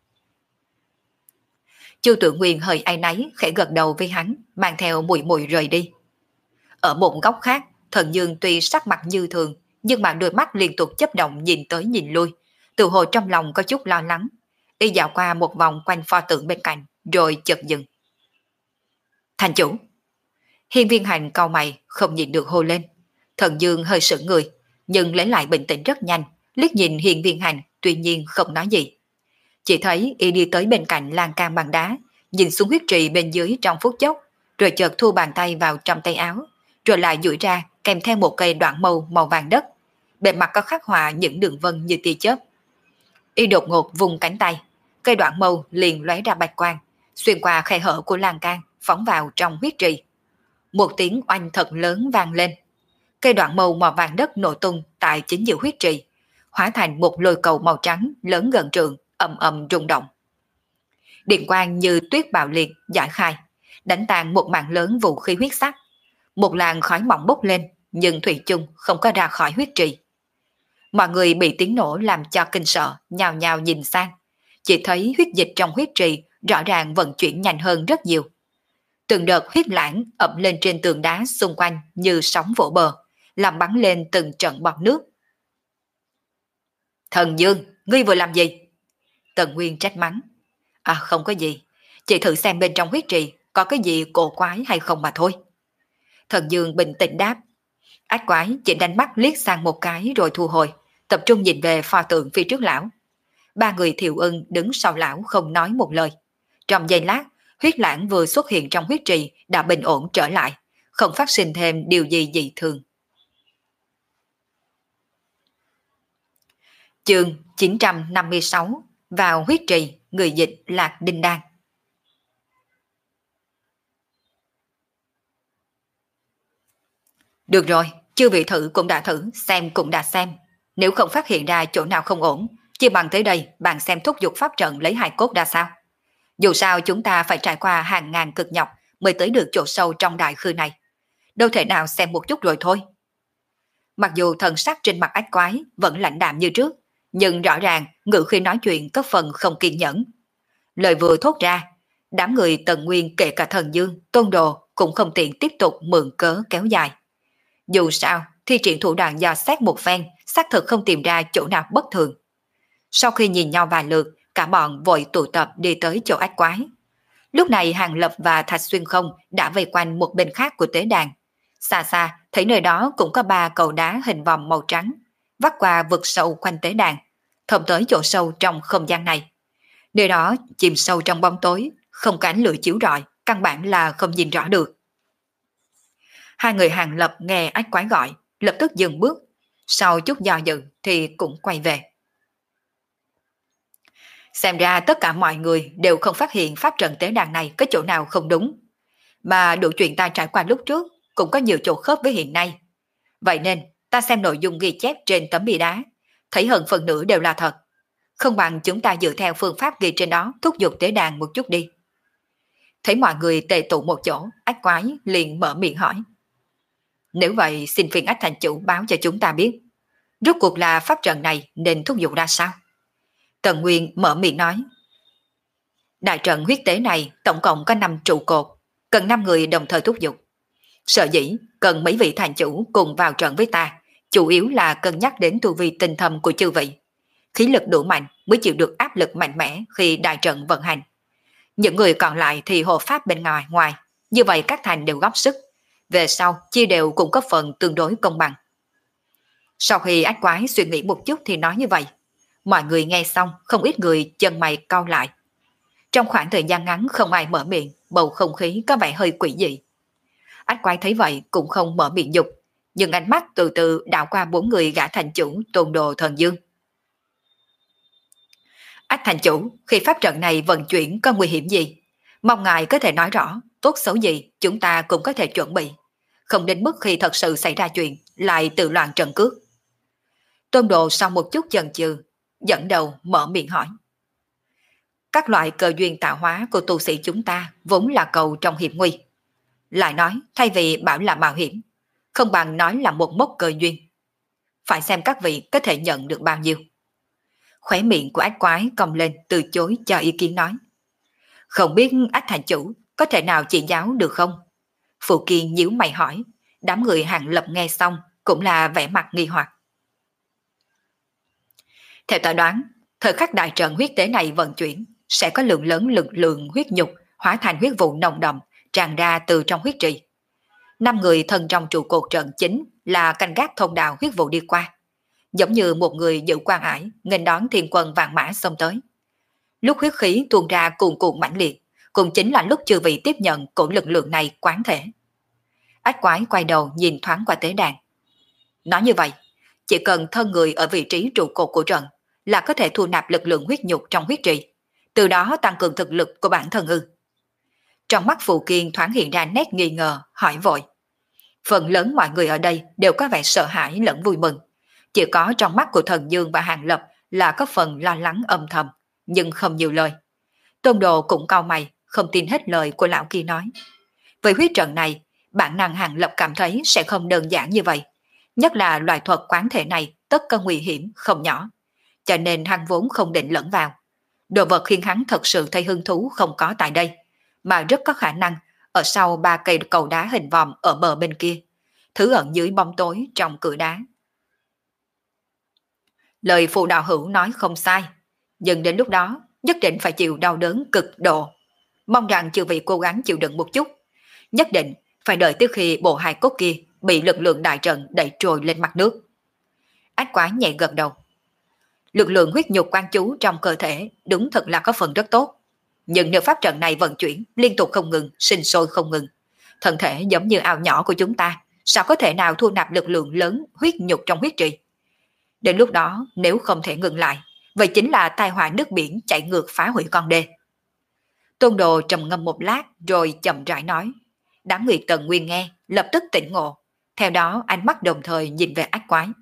Chu Tử Nguyên hơi áy náy khẽ gật đầu với hắn, mang theo muội muội rời đi. Ở một góc khác, Thần Dương tuy sắc mặt như thường, nhưng mà đôi mắt liên tục chớp động nhìn tới nhìn lui, tự hồ trong lòng có chút lo lắng. Y dạo qua một vòng quanh pho tượng bên cạnh, rồi chợt dừng. Thành chủ! Hiên Viên Hành cau mày, không nhìn được hô lên. Thần Dương hơi sững người, nhưng lấy lại bình tĩnh rất nhanh, liếc nhìn Hiên Viên Hành, tuy nhiên không nói gì. Chỉ thấy y đi tới bên cạnh lan can bằng đá, nhìn xuống huyết trì bên dưới trong phút chốc, rồi chợt thu bàn tay vào trong tay áo, rồi lại duỗi ra kèm theo một cây đoạn mâu màu vàng đất. Bề mặt có khắc họa những đường vân như tia chớp. Y đột ngột vùng cánh tay, cây đoạn mâu liền lóe ra bạch quang, xuyên qua khe hở của lan can, phóng vào trong huyết trì. Một tiếng oanh thật lớn vang lên. Cây đoạn mâu màu vàng đất nổ tung tại chính giữa huyết trì, hóa thành một lôi cầu màu trắng lớn gần trượng, ầm ầm rung động. Điện quang như tuyết bạo liệt giải khai, đánh tan một mảng lớn vũ khí huyết sắc. Một làn khói mỏng bốc lên, nhưng thủy chung không có ra khỏi huyết trì. Mọi người bị tiếng nổ làm cho kinh sợ, nhào nhào nhìn sang. Chỉ thấy huyết dịch trong huyết trì rõ ràng vận chuyển nhanh hơn rất nhiều. Từng đợt huyết lãng ập lên trên tường đá xung quanh như sóng vỗ bờ, làm bắn lên từng trận bọt nước. Thần Dương, ngươi vừa làm gì? Tần Nguyên trách mắng. À không có gì, chị thử xem bên trong huyết trì có cái gì cổ quái hay không mà thôi. Thần Dương bình tĩnh đáp. Ác quái chỉ đánh mắt liếc sang một cái rồi thu hồi, tập trung nhìn về pho tượng phía trước lão. Ba người Thiệu Ưng đứng sau lão không nói một lời. Trong giây lát, huyết lãng vừa xuất hiện trong huyết trì đã bình ổn trở lại, không phát sinh thêm điều gì dị thường. Chương chín trăm năm mươi sáu. Vào huyết trì, người dịch Lạc Đinh Đan. Được rồi, chư vị thử cũng đã thử, xem cũng đã xem. Nếu không phát hiện ra chỗ nào không ổn, chỉ bằng tới đây bạn xem thúc giục pháp trận lấy hài cốt ra sao. Dù sao chúng ta phải trải qua hàng ngàn cực nhọc mới tới được chỗ sâu trong đại khư này. Đâu thể nào xem một chút rồi thôi. Mặc dù thần sắc trên mặt ách quái vẫn lạnh đạm như trước, nhưng rõ ràng ngữ khi nói chuyện có phần không kiên nhẫn. Lời vừa thốt ra, đám người Tần Nguyên kể cả Thần Dương, Tôn Đồ cũng không tiện tiếp tục mượn cớ kéo dài. Dù sao, thi triển thủ đoạn dò xét một phen, xác thực không tìm ra chỗ nào bất thường. Sau khi nhìn nhau vài lượt, cả bọn vội tụ tập đi tới chỗ ách quái. Lúc này Hàng Lập và Thạch Xuyên Không đã vây quanh một bên khác của tế đàn. Xa xa, thấy nơi đó cũng có ba cầu đá hình vòng màu trắng, vắt qua vực sâu quanh tế đàn, thông tới chỗ sâu trong không gian này. Nơi đó chìm sâu trong bóng tối, không có ánh lửa chiếu rọi, căn bản là không nhìn rõ được. Hai người Hàng Lập nghe ách quái gọi, lập tức dừng bước, sau chút do dự thì cũng quay về. Xem ra tất cả mọi người đều không phát hiện pháp trận tế đàn này có chỗ nào không đúng, mà đủ chuyện ta trải qua lúc trước cũng có nhiều chỗ khớp với hiện nay. Vậy nên ta xem nội dung ghi chép trên tấm bia đá, thấy hơn phần nửa đều là thật. Không bằng chúng ta dựa theo phương pháp ghi trên đó thúc giục tế đàn một chút đi. Thấy mọi người tề tụ một chỗ, ách quái liền mở miệng hỏi. Nếu vậy xin phiền ách thành chủ báo cho chúng ta biết, rốt cuộc là pháp trận này nên thúc giục ra sao? Tần Nguyên mở miệng nói. Đại trận huyết tế này tổng cộng có năm trụ cột, cần năm người đồng thời thúc giục. Sở dĩ cần mấy vị thành chủ cùng vào trận với ta, chủ yếu là cân nhắc đến tu vi tinh thâm của chư vị. Khí lực đủ mạnh mới chịu được áp lực mạnh mẽ khi đại trận vận hành. Những người còn lại thì hộ pháp bên ngoài ngoài, như vậy các thành đều góp sức. Về sau chia đều cũng có phần tương đối công bằng. Sau khi ách quái suy nghĩ một chút thì nói như vậy. Mọi người nghe xong không ít người chân mày cau lại. Trong khoảng thời gian ngắn không ai mở miệng, bầu không khí có vẻ hơi quỷ dị. Ách quái thấy vậy cũng không mở miệng dục, nhưng ánh mắt từ từ đảo qua bốn người gã thành chủ Tôn Đồ Thần Dương. Ách thành chủ, khi pháp trận này vận chuyển có nguy hiểm gì? Mong ngài có thể nói rõ, tốt xấu gì chúng ta cũng có thể chuẩn bị. Không đến mức khi thật sự xảy ra chuyện, lại tự loạn trận cước. Tôn Đồ sau một chút chần chừ, dẫn đầu mở miệng hỏi. Các loại cơ duyên tạo hóa của tu sĩ chúng ta vốn là cầu trong hiểm nguy. Lại nói, thay vì bảo là mạo hiểm, không bằng nói là một mốc cơ duyên. Phải xem các vị có thể nhận được bao nhiêu. Khóe miệng của ách quái cong lên từ chối cho ý kiến nói. Không biết ách thành chủ có thể nào chỉ giáo được không? Phụ Kiên nhíu mày hỏi, đám người Hàng Lập nghe xong cũng là vẻ mặt nghi hoặc. Theo ta đoán, thời khắc đại trận huyết tế này vận chuyển, sẽ có lượng lớn lực lượng huyết nhục hóa thành huyết vụ nồng đậm tràn ra từ trong huyết trì. Năm người thân trong trụ cột trận chính là canh gác thông đạo huyết vụ đi qua, giống như một người giữ quan ải nghênh đón thiên quân vạn mã xông tới. Lúc huyết khí tuôn ra cuồn cuộn mãnh liệt, cũng chính là lúc chư vị tiếp nhận của lực lượng này quán thể. Ách quái quay đầu nhìn thoáng qua tế đàn. Nói như vậy, chỉ cần thân người ở vị trí trụ cột của trận là có thể thu nạp lực lượng huyết nhục trong huyết trì, từ đó tăng cường thực lực của bản thân ư? Trong mắt Phù Kiên thoáng hiện ra nét nghi ngờ, hỏi vội. Phần lớn mọi người ở đây đều có vẻ sợ hãi lẫn vui mừng. Chỉ có trong mắt của Thần Dương và Hàng Lập là có phần lo lắng âm thầm, nhưng không nhiều lời. Tôn Đồ cũng cau mày, không tin hết lời của lão kia nói. Với huyết trận này, bản năng Hàng Lập cảm thấy sẽ không đơn giản như vậy. Nhất là loại thuật quán thể này tất có nguy hiểm không nhỏ. Cho nên hắn vốn không định lẫn vào. Đồ vật khiến hắn thật sự thấy hứng thú không có tại đây, mà rất có khả năng ở sau ba cây cầu đá hình vòm ở bờ bên kia, thứ ẩn dưới bóng tối trong cửa đá. Lời phụ đạo hữu nói không sai, nhưng đến lúc đó nhất định phải chịu đau đớn cực độ. Mong rằng chư vị cố gắng chịu đựng một chút, nhất định phải đợi tới khi bộ hài cốt kia bị lực lượng đại trận đẩy trôi lên mặt nước. Ách quái nhẹ gật đầu. Lực lượng huyết nhục quan chú trong cơ thể đúng thật là có phần rất tốt. Nhưng nếu pháp trận này vận chuyển liên tục không ngừng, sinh sôi không ngừng, thân thể giống như ao nhỏ của chúng ta, sao có thể nào thu nạp lực lượng lớn huyết nhục trong huyết trì? Đến lúc đó nếu không thể ngừng lại, vậy chính là tai họa nước biển chảy ngược phá hủy con đê. Tôn Đồ trầm ngâm một lát rồi chậm rãi nói. Đám người Tần Nguyên nghe lập tức tỉnh ngộ, theo đó ánh mắt đồng thời nhìn về ách quái.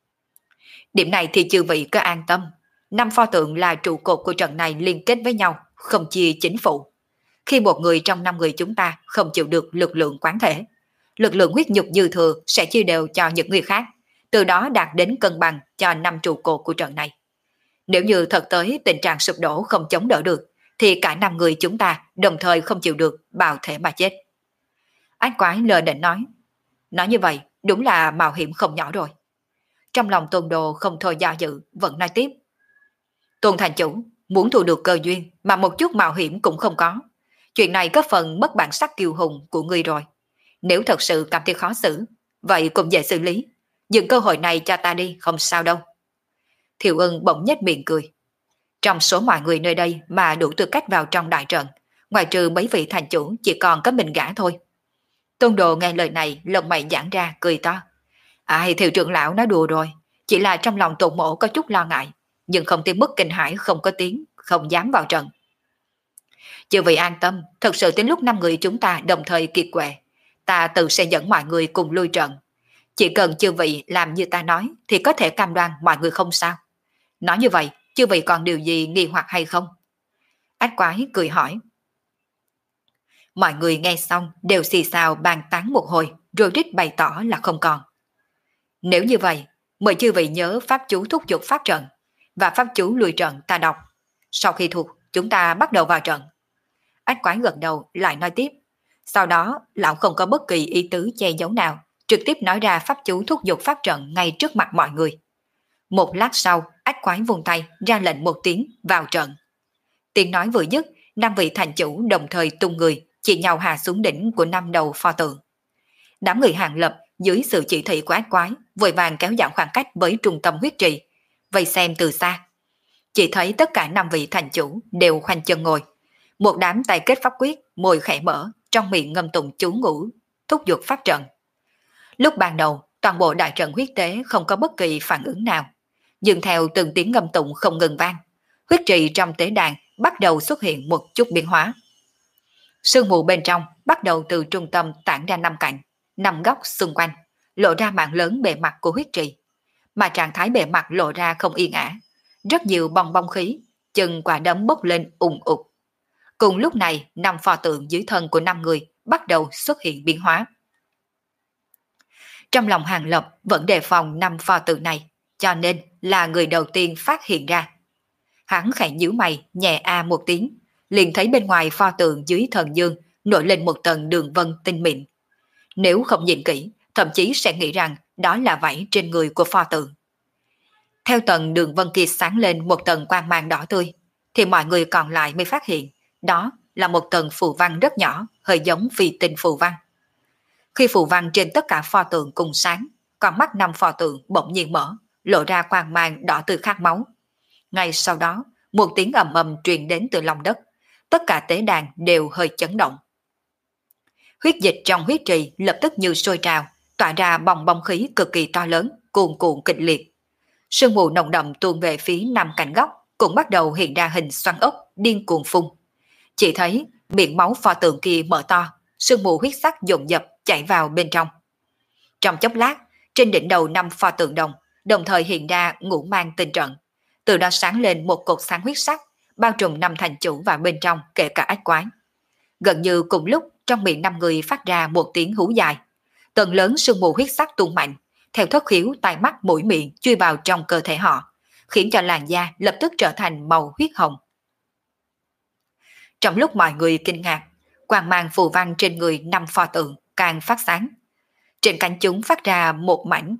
Điểm này thì chư vị cứ an tâm, năm pho tượng là trụ cột của trận này liên kết với nhau, không chia chính phụ. Khi một người trong năm người chúng ta không chịu được lực lượng quán thể, lực lượng huyết nhục dư thừa sẽ chia đều cho những người khác, từ đó đạt đến cân bằng cho năm trụ cột của trận này. Nếu như thật tới tình trạng sụp đổ không chống đỡ được, thì cả năm người chúng ta đồng thời không chịu được, bào thể mà chết. Ách quái lờ định nói. Nói như vậy đúng là mạo hiểm không nhỏ rồi. Trong lòng Tôn Đồ không thôi do dự, vẫn nói tiếp. Tôn thành chủ, muốn thu được cơ duyên mà một chút mạo hiểm cũng không có. Chuyện này có phần mất bản sắc kiêu hùng của ngươi rồi. Nếu thật sự cảm thấy khó xử, vậy cũng dễ xử lý. Dừng cơ hội này cho ta đi, không sao đâu. Thiệu Ưng bỗng nhếch miệng cười. Trong số mọi người nơi đây mà đủ tư cách vào trong đại trận, ngoài trừ mấy vị thành chủ chỉ còn có mình gã thôi. Tôn Đồ nghe lời này, lông mày giãn ra, cười to. Ai, Thiệu trưởng lão nói đùa rồi, chỉ là trong lòng Tôn mỗ có chút lo ngại, nhưng không tới mức kinh hãi không có tiếng, không dám vào trận. Chư vị an tâm, thật sự đến lúc năm người chúng ta đồng thời kiệt quệ, ta tự sẽ dẫn mọi người cùng lui trận. Chỉ cần chư vị làm như ta nói thì có thể cam đoan mọi người không sao. Nói như vậy, chư vị còn điều gì nghi hoặc hay không? Ách quái cười hỏi. Mọi người nghe xong đều xì xào bàn tán một hồi, rồi rít bày tỏ là không còn. Nếu như vậy, mời chư vị nhớ pháp chú thúc giục pháp trận, và pháp chú lùi trận ta đọc. Sau khi thuộc, chúng ta bắt đầu vào trận. Ách quái gật đầu lại nói tiếp. Sau đó, lão không có bất kỳ ý tứ che giấu nào, trực tiếp nói ra pháp chú thúc giục pháp trận ngay trước mặt mọi người. Một lát sau, ách quái vung tay ra lệnh một tiếng vào trận. Tiếng nói vừa dứt, năm vị thành chủ đồng thời tung người, chỉ nhau hạ xuống đỉnh của năm đầu pho tượng. Đám người Hàng Lập dưới sự chỉ thị của ách quái vội vàng kéo giảm khoảng cách với trung tâm huyết trì, vây xem từ xa. Chỉ thấy tất cả năm vị thành chủ đều khoanh chân ngồi, một đám tay kết pháp quyết, môi khẽ mở, trong miệng ngâm tụng chú ngữ thúc giục pháp trận. Lúc ban đầu, toàn bộ đại trận huyết tế không có bất kỳ phản ứng nào, nhưng theo từng tiếng ngâm tụng không ngừng vang, huyết trì trong tế đàn bắt đầu xuất hiện một chút biến hóa. Sương mù bên trong bắt đầu từ trung tâm tản ra năm cạnh, năm góc xung quanh, lộ ra mạng lớn bề mặt của huyết trì, mà trạng thái bề mặt lộ ra không yên ả, rất nhiều bong bong khí, chừng quả đấm bốc lên ùng ục. Cùng lúc này, năm pho tượng dưới thân của năm người bắt đầu xuất hiện biến hóa. Trong lòng Hàng Lập vẫn đề phòng năm pho tượng này, cho nên là người đầu tiên phát hiện ra. Hắn khẽ nhíu mày, nhẹ a một tiếng, liền thấy bên ngoài pho tượng dưới thần dương nổi lên một tầng đường vân tinh mịn. Nếu không nhìn kỹ, thậm chí sẽ nghĩ rằng đó là vảy trên người của pho tượng. Theo tầng đường vân kia sáng lên một tầng quang mang đỏ tươi, thì mọi người còn lại mới phát hiện đó là một tầng phù văn rất nhỏ, hơi giống phi tinh phù văn. Khi phù văn trên tất cả pho tượng cùng sáng, con mắt năm pho tượng bỗng nhiên mở, lộ ra quang mang đỏ tươi khát máu. Ngay sau đó, một tiếng ầm ầm truyền đến từ lòng đất, tất cả tế đàn đều hơi chấn động. Huyết dịch trong huyết trì lập tức như sôi trào, tỏa ra bong bong khí cực kỳ to lớn, cuồn cuộn kịch liệt. Sương mù nồng đậm tuôn về phía năm cạnh góc, cũng bắt đầu hiện ra hình xoắn ốc điên cuồng phun. Chỉ thấy miệng máu pho tượng kia mở to, sương mù huyết sắc dồn dập chảy vào bên trong. Trong chốc lát, trên đỉnh đầu năm pho tượng đồng, đồng thời hiện ra ngũ mang tinh trận. Từ đó sáng lên một cột sáng huyết sắc, bao trùm năm thành chủ vào bên trong, kể cả ách quái. Gần như cùng lúc, trong miệng năm người phát ra một tiếng hú dài. Tầng lớn sương mù huyết sắc tuôn mạnh, theo thất khiếu tai mắt mũi miệng chui vào trong cơ thể họ, khiến cho làn da lập tức trở thành màu huyết hồng. Trong lúc mọi người kinh ngạc, quang mang phù văn trên người năm pho tượng càng phát sáng. Trên cánh chúng phát ra một mảnh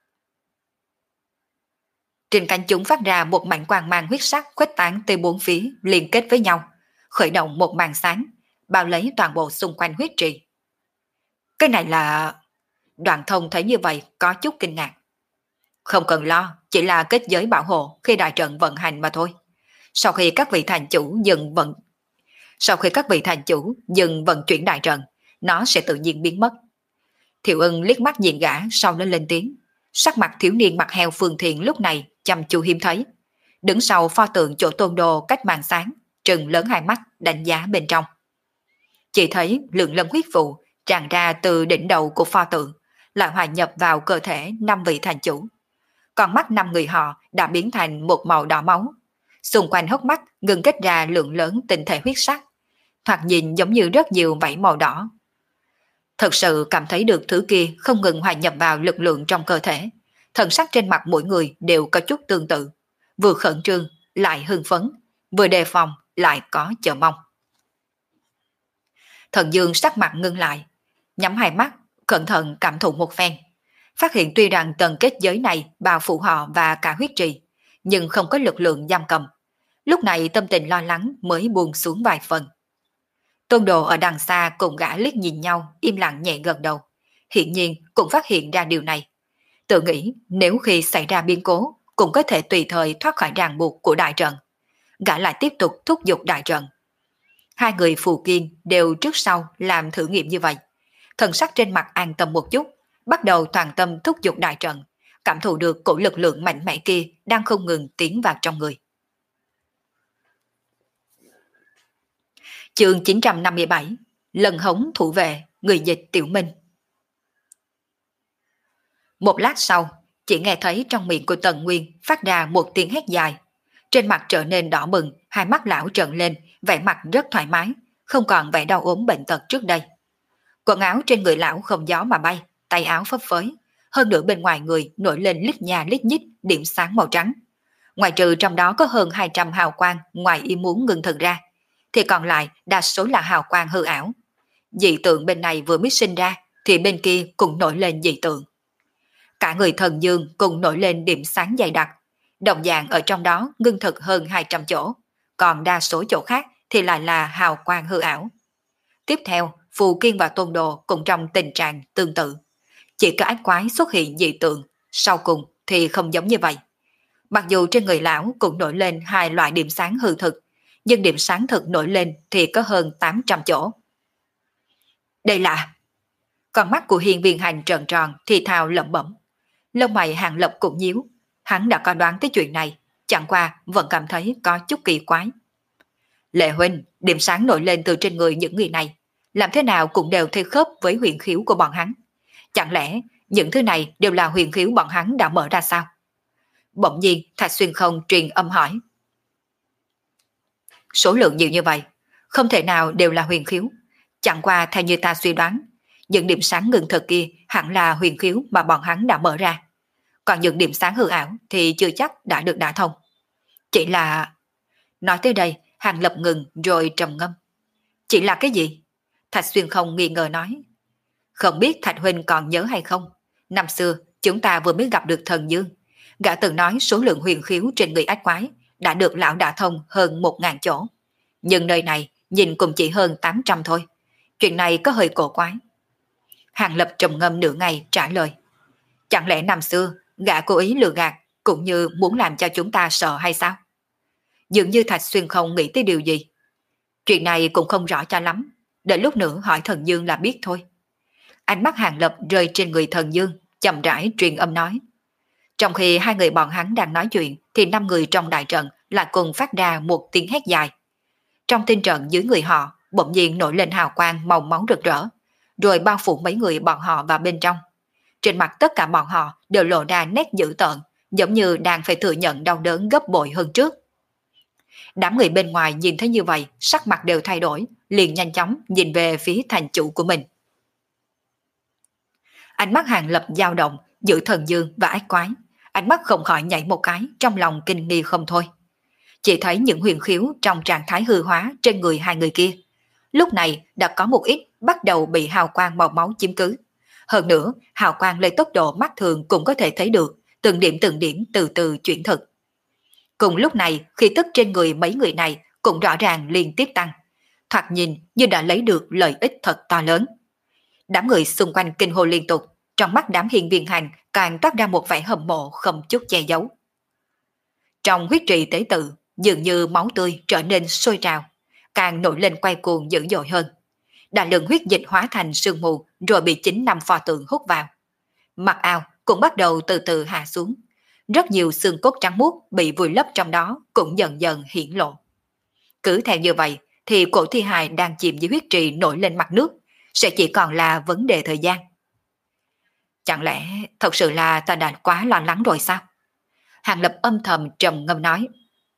Trên cánh chúng phát ra một mảnh quang mang huyết sắc khuếch tán từ bốn phía liên kết với nhau, khởi động một màn sáng, bao lấy toàn bộ xung quanh huyết trì. Cái này là... Đoàn Thông thấy như vậy có chút kinh ngạc. Không cần lo, chỉ là kết giới bảo hộ khi đại trận vận hành mà thôi. Sau khi các vị thành chủ dừng vận Sau khi các vị thành chủ dừng vận chuyển đại trận, nó sẽ tự nhiên biến mất. Thiệu Ưng liếc mắt nhìn gã, sau đó lên tiếng. Sắc mặt thiếu niên mặt heo Phương Thiện lúc này chăm chú hiếm thấy. Đứng sau pho tượng chỗ Tôn Đồ cách màn sáng, trừng lớn hai mắt đánh giá bên trong. Chỉ thấy lượng lâm huyết vụ tràn ra từ đỉnh đầu của pho tượng, lại hòa nhập vào cơ thể năm vị thành chủ. Còn mắt năm người họ đã biến thành một màu đỏ máu. Xung quanh hốc mắt ngừng kết ra lượng lớn tinh thể huyết sắc, thoạt nhìn giống như rất nhiều vảy màu đỏ. Thật sự cảm thấy được thứ kia không ngừng hòa nhập vào lực lượng trong cơ thể. Thần sắc trên mặt mỗi người đều có chút tương tự, vừa khẩn trương lại hưng phấn, vừa đề phòng lại có chờ mong. Thần Dương sắc mặt ngưng lại, nhắm hai mắt, cẩn thận cảm thụ một phen. Phát hiện tuy rằng tầng kết giới này bao phủ họ và cả huyết trì, nhưng không có lực lượng giam cầm. Lúc này tâm tình lo lắng mới buông xuống vài phần. Tôn Đồ ở đằng xa cùng gã liếc nhìn nhau, im lặng nhẹ gật đầu. Hiển nhiên cũng phát hiện ra điều này. Tự nghĩ nếu khi xảy ra biến cố, cũng có thể tùy thời thoát khỏi ràng buộc của đại trận. Gã lại tiếp tục thúc giục đại trận. Hai người phù kiên đều trước sau làm thử nghiệm như vậy. Thần sắc trên mặt an tâm một chút, bắt đầu toàn tâm thúc giục đại trận, cảm thụ được cổ lực lượng mạnh mẽ kia đang không ngừng tiến vào trong người. Chương chín trăm năm mươi bảy, Lần hống thủ vệ, người dịch Tiểu Minh. Một lát sau, chỉ nghe thấy trong miệng của Tần Nguyên phát ra một tiếng hét dài. Trên mặt trở nên đỏ bừng, hai mắt lão trợn lên, vẻ mặt rất thoải mái, không còn vẻ đau ốm bệnh tật trước đây. Quần áo trên người lão không gió mà bay, tay áo phấp phới, hơn nữa bên ngoài người nổi lên lít nha lít nhít điểm sáng màu trắng. Ngoài trừ trong đó có hơn hai trăm hào quang ngoài ý muốn ngưng thần ra, thì còn lại đa số là hào quang hư ảo. Dị tượng bên này vừa mới sinh ra, thì bên kia cũng nổi lên dị tượng. Cả người Thần Dương cùng nổi lên điểm sáng dày đặc, đồng dạng ở trong đó ngưng thực hơn hai trăm chỗ, còn đa số chỗ khác thì lại là hào quang hư ảo. Tiếp theo, Phù Kiên và Tôn Đồ cũng trong tình trạng tương tự. Chỉ có ác quái xuất hiện dị tượng, sau cùng thì không giống như vậy. Mặc dù trên người lão cũng nổi lên hai loại điểm sáng hư thực, nhưng điểm sáng thực nổi lên thì có hơn tám trăm chỗ. Đây là... Con mắt của Hiên Viên Hành trợn tròn thì thào lẩm bẩm. Lông mày Hàng Lập cũng nhíu, hắn đã có đoán tới chuyện này, chẳng qua vẫn cảm thấy có chút kỳ quái. Lệ huynh, điểm sáng nổi lên từ trên người những người này, làm thế nào cũng đều theo khớp với huyền khiếu của bọn hắn. Chẳng lẽ những thứ này đều là huyền khiếu bọn hắn đã mở ra sao? Bỗng nhiên Thạch Xuyên Không truyền âm hỏi. Số lượng nhiều như vậy, không thể nào đều là huyền khiếu. Chẳng qua theo như ta suy đoán, những điểm sáng ngừng thực kia hẳn là huyền khiếu mà bọn hắn đã mở ra. Còn những điểm sáng hư ảo thì chưa chắc đã được đả thông. Chỉ là... Nói tới đây, Hàng Lập ngừng rồi trầm ngâm. Chỉ là cái gì? Thạch Xuyên Không nghi ngờ nói. Không biết Thạch huynh còn nhớ hay không? Năm xưa, chúng ta vừa mới gặp được Thần Dương. Gã từng nói số lượng huyền khiếu trên người ác quái đã được lão đả thông hơn một ngàn chỗ. Nhưng nơi này nhìn cũng chỉ hơn tám trăm thôi. Chuyện này có hơi cổ quái. Hàng Lập trầm ngâm nửa ngày trả lời. Chẳng lẽ năm xưa gã cố ý lừa gạt cũng như muốn làm cho chúng ta sợ hay sao? Dường như Thạch Xuyên Không nghĩ tới điều gì. Chuyện này cũng không rõ cho lắm. Đợi lúc nữa hỏi Thần Dương là biết thôi. Ánh mắt Hàng Lập rơi trên người Thần Dương, chậm rãi truyền âm nói. Trong khi hai người bọn hắn đang nói chuyện, thì năm người trong đại trận lại cùng phát ra một tiếng hét dài. Trong tinh trận dưới người họ, bỗng nhiên nổi lên hào quang màu máu rực rỡ, rồi bao phủ mấy người bọn họ vào bên trong. Trên mặt tất cả bọn họ đều lộ ra nét dữ tợn, giống như đang phải thừa nhận đau đớn gấp bội hơn trước. Đám người bên ngoài nhìn thấy như vậy, sắc mặt đều thay đổi, liền nhanh chóng nhìn về phía thành chủ của mình. Ánh mắt Hàng Lập dao động giữa Thần Dương và ác quái, ánh mắt không khỏi nhảy một cái, trong lòng kinh nghi không thôi. Chỉ thấy những huyền khiếu trong trạng thái hư hóa trên người hai người kia, lúc này đã có một ít bắt đầu bị hào quang màu máu chiếm cứ. Hơn nữa, hào quang lấy tốc độ mắt thường cũng có thể thấy được, từng điểm từng điểm từ từ chuyển thực. Cùng lúc này, khí tức trên người mấy người này cũng rõ ràng liên tiếp tăng. Thoạt nhìn như đã lấy được lợi ích thật to lớn. Đám người xung quanh kinh hô liên tục, trong mắt đám hiên viên hành càng toát ra một vẻ hâm mộ không chút che giấu. Trong huyết trì tế tự, dường như máu tươi trở nên sôi trào, càng nổi lên quay cuồng dữ dội hơn. Đại lượng huyết dịch hóa thành sương mù rồi bị chính năm pho tượng hút vào. Mặc áo cũng bắt đầu từ từ hạ xuống. Rất nhiều xương cốt trắng muốt bị vùi lấp trong đó cũng dần dần hiển lộ. Cứ theo như vậy thì cổ thi hài đang chìm dưới huyết trì nổi lên mặt nước sẽ chỉ còn là vấn đề thời gian. Chẳng lẽ thật sự là ta đã quá lo lắng rồi sao? Hàng Lập âm thầm trầm ngâm nói.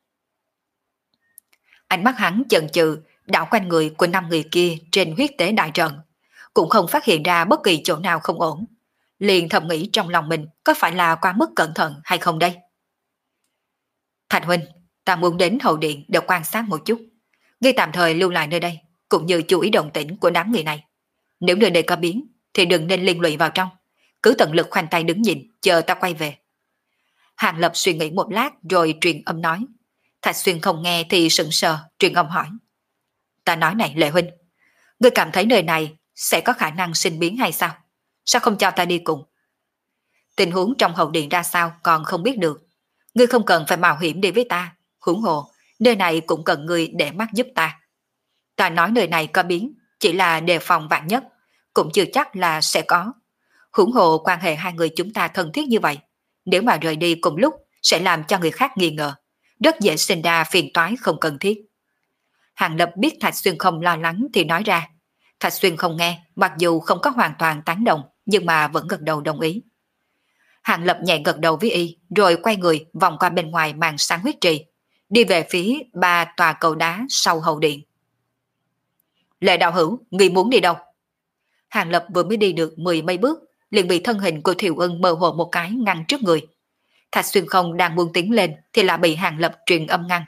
Ánh mắt hắn chần chừ đảo quanh người của năm người kia trên huyết tế đại trận, cũng không phát hiện ra bất kỳ chỗ nào không ổn. Liền thầm nghĩ trong lòng mình có phải là quá mức cẩn thận hay không đây? Thạch huynh, ta muốn đến hậu điện để quan sát một chút. Ngươi tạm thời lưu lại nơi đây, cũng như chú ý động tĩnh của đám người này. Nếu nơi đây có biến, thì đừng nên liên lụy vào trong. Cứ tận lực khoanh tay đứng nhìn, chờ ta quay về. Hàng Lập suy nghĩ một lát rồi truyền âm nói. Thạch Xuyên không nghe thì sững sờ, truyền âm hỏi. Ta nói này Lệ huynh, ngươi cảm thấy nơi này sẽ có khả năng sinh biến hay sao? Sao không cho ta đi cùng? Tình huống trong hậu điện ra sao còn không biết được. Ngươi không cần phải mạo hiểm đi với ta. Huống hồ, nơi này cũng cần ngươi để mắt giúp ta. Ta nói nơi này có biến, chỉ là đề phòng vạn nhất, cũng chưa chắc là sẽ có. Huống hồ quan hệ hai người chúng ta thân thiết như vậy, nếu mà rời đi cùng lúc sẽ làm cho người khác nghi ngờ, rất dễ sinh ra phiền toái không cần thiết. Hàng Lập biết Thạch Xuyên không lo lắng thì nói ra. Thạch Xuyên không nghe, mặc dù không có hoàn toàn tán đồng, nhưng mà vẫn gật đầu đồng ý. Hàng Lập nhẹ gật đầu với y, rồi quay người vòng qua bên ngoài màn sáng huyết trì, đi về phía ba tòa cầu đá sau hậu điện. Lệ đạo hữu, ngươi muốn đi đâu? Hàng Lập vừa mới đi được mười mấy bước, liền bị thân hình của Thiệu Ưng mơ hồ một cái ngăn trước người. Thạch Xuyên không đang muốn tiến lên thì lại bị Hàng Lập truyền âm ngăn.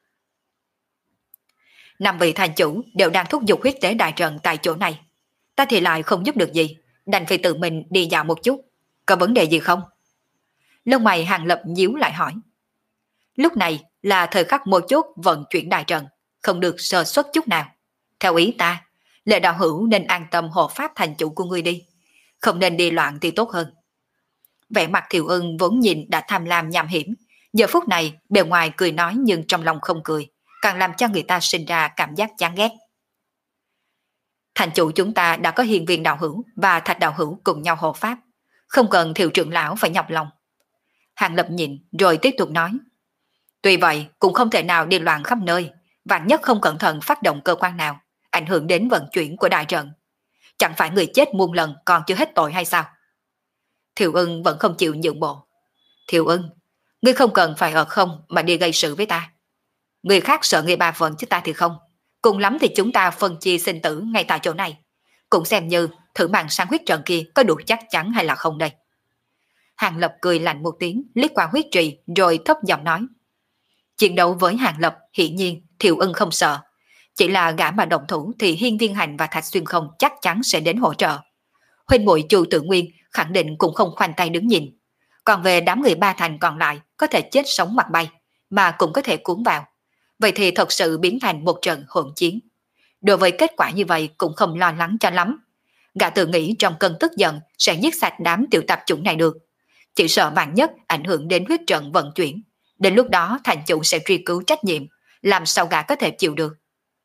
Năm vị thành chủ đều đang thúc giục huyết tế đại trận tại chỗ này. Ta thì lại không giúp được gì, đành phải tự mình đi dạo một chút. Có vấn đề gì không? Lông mày Hàng Lập nhíu lại hỏi. Lúc này là thời khắc mấu chốt vận chuyển đại trận, không được sơ suất chút nào. Theo ý ta, Lệ đạo hữu nên an tâm hộ pháp thành chủ của ngươi đi, không nên đi loạn thì tốt hơn. Vẻ mặt Thiệu Ưng vốn nhìn đã tham lam nham hiểm, giờ phút này bề ngoài cười nói nhưng trong lòng không cười, càng làm cho người ta sinh ra cảm giác chán ghét. Thành chủ chúng ta đã có hiền viên đạo hữu và Thạch đạo hữu cùng nhau hộ pháp, không cần Thiệu trưởng lão phải nhọc lòng. Hàng Lập nhìn rồi tiếp tục nói. Tuy vậy cũng không thể nào đi loạn khắp nơi, vạn nhất không cẩn thận phát động cơ quan nào, ảnh hưởng đến vận chuyển của đại trận. Chẳng phải người chết muôn lần còn chưa hết tội hay sao? Thiệu Ưng vẫn không chịu nhượng bộ. Thiệu Ưng, ngươi không cần phải ở không mà đi gây sự với ta. Người khác sợ ngươi ba phần chứ ta thì không. Cùng lắm thì chúng ta phân chia sinh tử ngay tại chỗ này. Cũng xem như thử màn sáng huyết trận kia có đủ chắc chắn hay là không đây. Hàng Lập cười lạnh một tiếng, liếc qua huyết trì rồi thấp giọng nói. Chiến đấu với Hàng Lập hiển nhiên Thiệu Ưng không sợ. Chỉ là gã mà động thủ thì Hiên Viên Hành và Thạch Xuyên không chắc chắn sẽ đến hỗ trợ. Huynh muội Chu Tự Nguyên khẳng định cũng không khoanh tay đứng nhìn. Còn về đám người ba thành còn lại có thể chết sống mặt bay, mà cũng có thể cuốn vào. Vậy thì thật sự biến thành một trận hỗn chiến. Đối với kết quả như vậy cũng không lo lắng cho lắm. Gã tự nghĩ trong cơn tức giận sẽ giết sạch đám tiểu tạp chủng này được. Chỉ sợ vạn nhất ảnh hưởng đến huyết trận vận chuyển. Đến lúc đó thành chủ sẽ truy cứu trách nhiệm, làm sao gã có thể chịu được.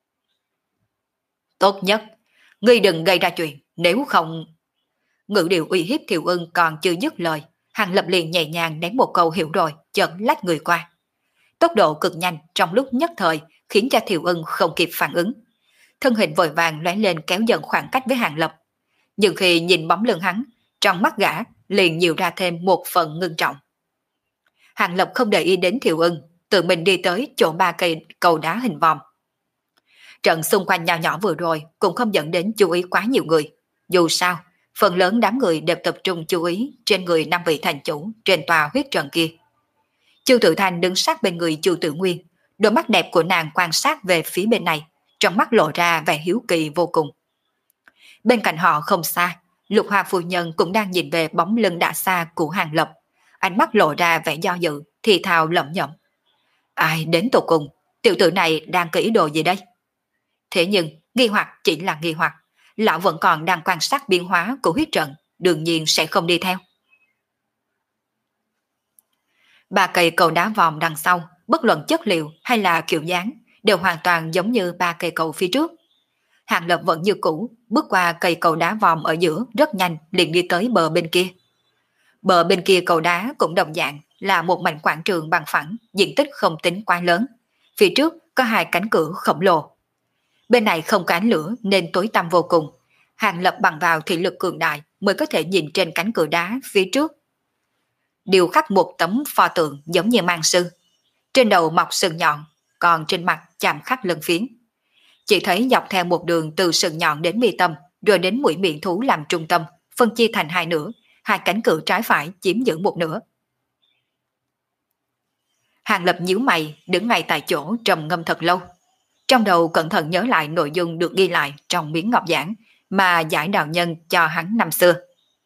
Tốt nhất, ngươi đừng gây ra chuyện, nếu không... Ngữ điệu uy hiếp Thiệu Ưng còn chưa dứt lời, Hàng Lập liền nhẹ nhàng ném một câu hiểu rồi, chợt lách người qua. Tốc độ cực nhanh trong lúc nhất thời khiến cho Thiệu Ưng không kịp phản ứng. Thân hình vội vàng lóe lên kéo dần khoảng cách với Hàng Lập. Nhưng khi nhìn bóng lưng hắn, trong mắt gã liền nhiều ra thêm một phần ngưng trọng. Hàng Lập không để ý đến Thiệu Ưng, tự mình đi tới chỗ ba cây cầu đá hình vòm. Trận xung quanh nhỏ nhỏ vừa rồi cũng không dẫn đến chú ý quá nhiều người. Dù sao, phần lớn đám người đều tập trung chú ý trên người năm vị thành chủ trên tòa huyết trận kia. Chu Tự Thanh đứng sát bên người Chu Tự Nguyên, đôi mắt đẹp của nàng quan sát về phía bên này, trong mắt lộ ra vẻ hiếu kỳ vô cùng. Bên cạnh họ không xa, Lục Hoa phu nhân cũng đang nhìn về bóng lưng đã xa của Hàng Lập, ánh mắt lộ ra vẻ do dự, thì thào lẩm nhẩm. Ai đến tột cùng, tiểu tử này đang có ý đồ gì đây? Thế nhưng, nghi hoặc chỉ là nghi hoặc, lão vẫn còn đang quan sát biến hóa của huyết trận, đương nhiên sẽ không đi theo. Ba cây cầu đá vòm đằng sau, bất luận chất liệu hay là kiểu dáng, đều hoàn toàn giống như ba cây cầu phía trước. Hàng Lập vẫn như cũ, bước qua cây cầu đá vòm ở giữa rất nhanh liền đi tới bờ bên kia. Bờ bên kia cầu đá cũng đồng dạng là một mảnh quảng trường bằng phẳng, diện tích không tính quá lớn. Phía trước có hai cánh cửa khổng lồ. Bên này không có ánh lửa nên tối tăm vô cùng. Hàng Lập bằng vào thị lực cường đại mới có thể nhìn trên cánh cửa đá phía trước. Điều khắc một tấm pho tượng giống như mang sư. Trên đầu mọc sừng nhọn, còn trên mặt chạm khắc lân phiến. Chỉ thấy dọc theo một đường từ sừng nhọn đến mi tâm, rồi đến mũi miệng thú làm trung tâm, phân chia thành hai nửa, hai cánh cửa trái phải chiếm giữ một nửa. Hàng Lập nhíu mày, đứng ngay tại chỗ trầm ngâm thật lâu. Trong đầu cẩn thận nhớ lại nội dung được ghi lại trong miếng ngọc giảng mà giải đạo nhân cho hắn năm xưa.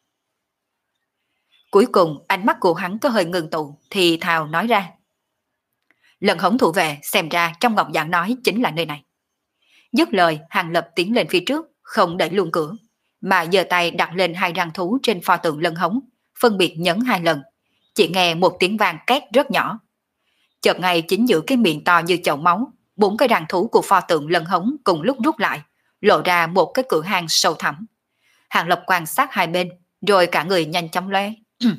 Cuối cùng ánh mắt của hắn có hơi ngừng tụ thì thào nói ra. Lần hống thủ vệ xem ra trong ngọc giảng nói chính là nơi này. Dứt lời, Hàng Lập tiến lên phía trước, không đẩy luôn cửa, mà giơ tay đặt lên hai răng thú trên pho tượng lân hống, phân biệt nhấn hai lần. Chỉ nghe một tiếng vang két rất nhỏ. Chợt ngay chính giữa cái miệng to như chậu máu, bốn cái răng thú của pho tượng lân hống cùng lúc rút lại, lộ ra một cái cửa hang sâu thẳm. Hàng Lập quan sát hai bên, rồi cả người nhanh chóng lóe,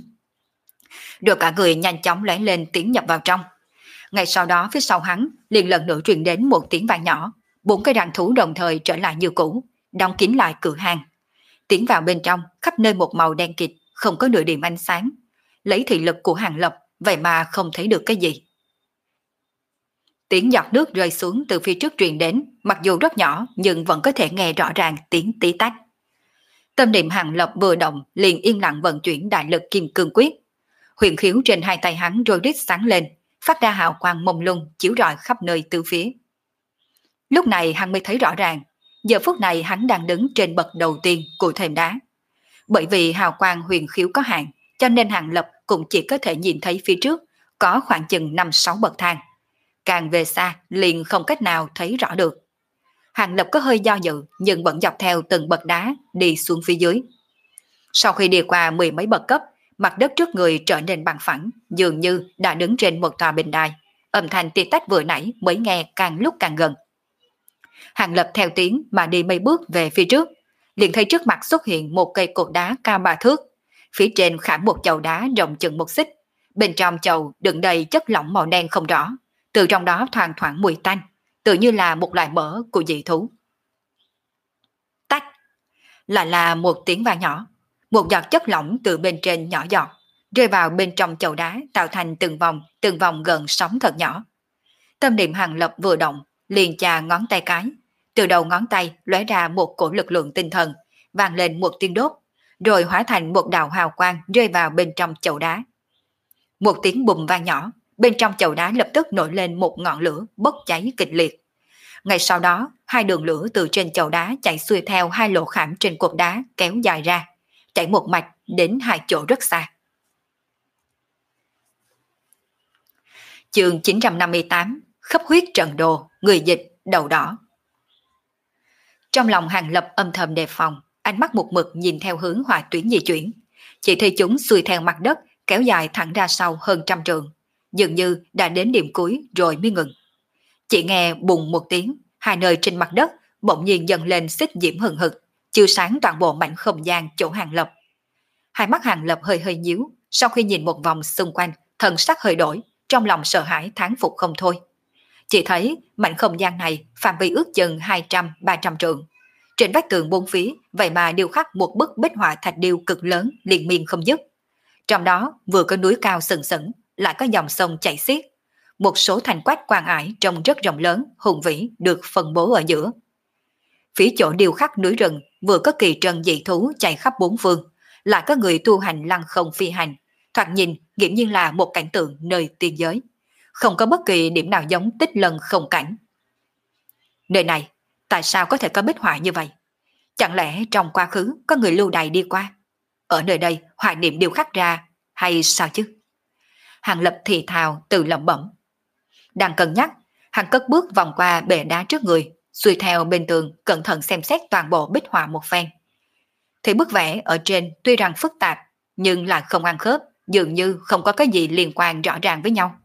rồi cả người nhanh chóng lóe lên tiến nhập vào trong. Ngay sau đó phía sau hắn liền lần nữa truyền đến một tiếng vang nhỏ, bốn cái răng thú đồng thời trở lại như cũ, đóng kín lại cửa hang. Tiến vào bên trong, khắp nơi một màu đen kịt, không có nửa điểm ánh sáng. Lấy thị lực của Hàng Lập, vậy mà không thấy được cái gì. Tiếng giọt nước rơi xuống từ phía trước truyền đến, mặc dù rất nhỏ nhưng vẫn có thể nghe rõ ràng tiếng tí tách. Tâm niệm Hàng Lập vừa động liền yên lặng vận chuyển đại lực kim cương quyết. Huyền khiếu trên hai tay hắn rồi rít sáng lên, phát ra hào quang mông lung chiếu rọi khắp nơi tứ phía. Lúc này hắn mới thấy rõ ràng, giờ phút này hắn đang đứng trên bậc đầu tiên của thềm đá. Bởi vì hào quang huyền khiếu có hạn, cho nên Hàng Lập cũng chỉ có thể nhìn thấy phía trước có khoảng chừng năm sáu bậc thang. Càng về xa liền không cách nào thấy rõ được. Hàng Lập có hơi do dự nhưng vẫn dọc theo từng bậc đá đi xuống phía dưới. Sau khi đi qua mười mấy bậc cấp, mặt đất trước người trở nên bằng phẳng, dường như đã đứng trên một tòa bình đài. Âm thanh tia tách vừa nãy mới nghe càng lúc càng gần. Hàng Lập theo tiếng mà đi mấy bước về phía trước, liền thấy trước mặt xuất hiện một cây cột đá cao ba thước. Phía trên khảm một chậu đá rộng chừng một xích. Bên trong chậu đựng đầy chất lỏng màu đen không rõ, từ trong đó thoang thoảng mùi tanh, tự như là một loại mỡ của dị thú. Tách, lại là một tiếng vang nhỏ, một giọt chất lỏng từ bên trên nhỏ giọt, rơi vào bên trong chậu đá tạo thành từng vòng, từng vòng gần sóng thật nhỏ. Tâm niệm Hàng Lập vừa động, liền chà ngón tay cái, từ đầu ngón tay lóe ra một cổ lực lượng tinh thần, vang lên một tiếng đốt, rồi hóa thành một đạo hào quang rơi vào bên trong chậu đá. Một tiếng bùng vang nhỏ, bên trong chậu đá lập tức nổi lên một ngọn lửa bốc cháy kịch liệt. Ngay sau đó, hai đường lửa từ trên chậu đá chạy xuôi theo hai lỗ khảm trên cột đá kéo dài ra, chạy một mạch đến hai chỗ rất xa. Chương chín trăm năm mươi tám, Khắp huyết trận đồ, người dịch, đầu đỏ. Trong lòng Hàng Lập âm thầm đề phòng, ánh mắt một mực nhìn theo hướng hỏa tuyến di chuyển. Chỉ thấy chúng xuôi theo mặt đất, kéo dài thẳng ra sau hơn trăm trường, dường như đã đến điểm cuối rồi mới ngừng. Chỉ nghe bùng một tiếng, hai nơi trên mặt đất bỗng nhiên dần lên xích diễm hừng hực, chiếu sáng toàn bộ mảnh không gian chỗ Hàng Lập. Hai mắt Hàng Lập hơi hơi nhíu, sau khi nhìn một vòng xung quanh, thần sắc hơi đổi, trong lòng sợ hãi thán phục không thôi. Chỉ thấy mảnh không gian này phạm vi ước chừng hai trăm ba trăm trượng. Trên vách tường bốn phía vậy mà điêu khắc một bức bích họa thạch điêu cực lớn liên miên không dứt. Trong đó vừa có núi cao sừng sững, lại có dòng sông chảy xiết. Một số thành quách quan ải trông rất rộng lớn, hùng vĩ được phân bố ở giữa. Phía chỗ điêu khắc núi rừng vừa có kỳ trần dị thú chạy khắp bốn phương, lại có người tu hành lăng không phi hành, thoạt nhìn nghiễm nhiên là một cảnh tượng nơi tiên giới, không có bất kỳ điểm nào giống Tích Lân không cảnh. Nơi này Tại sao có thể có bích họa như vậy? Chẳng lẽ trong quá khứ có người lưu đày đi qua? Ở nơi đây hoài niệm điều khắc ra hay sao chứ? Hàng Lập thì thào tự lẩm bẩm. Đang cân nhắc, hắn cất bước vòng qua bệ đá trước người, xuôi theo bên tường cẩn thận xem xét toàn bộ bích họa một phen. Thì bức vẽ ở trên tuy rằng phức tạp, nhưng lại không ăn khớp, dường như không có cái gì liên quan rõ ràng với nhau.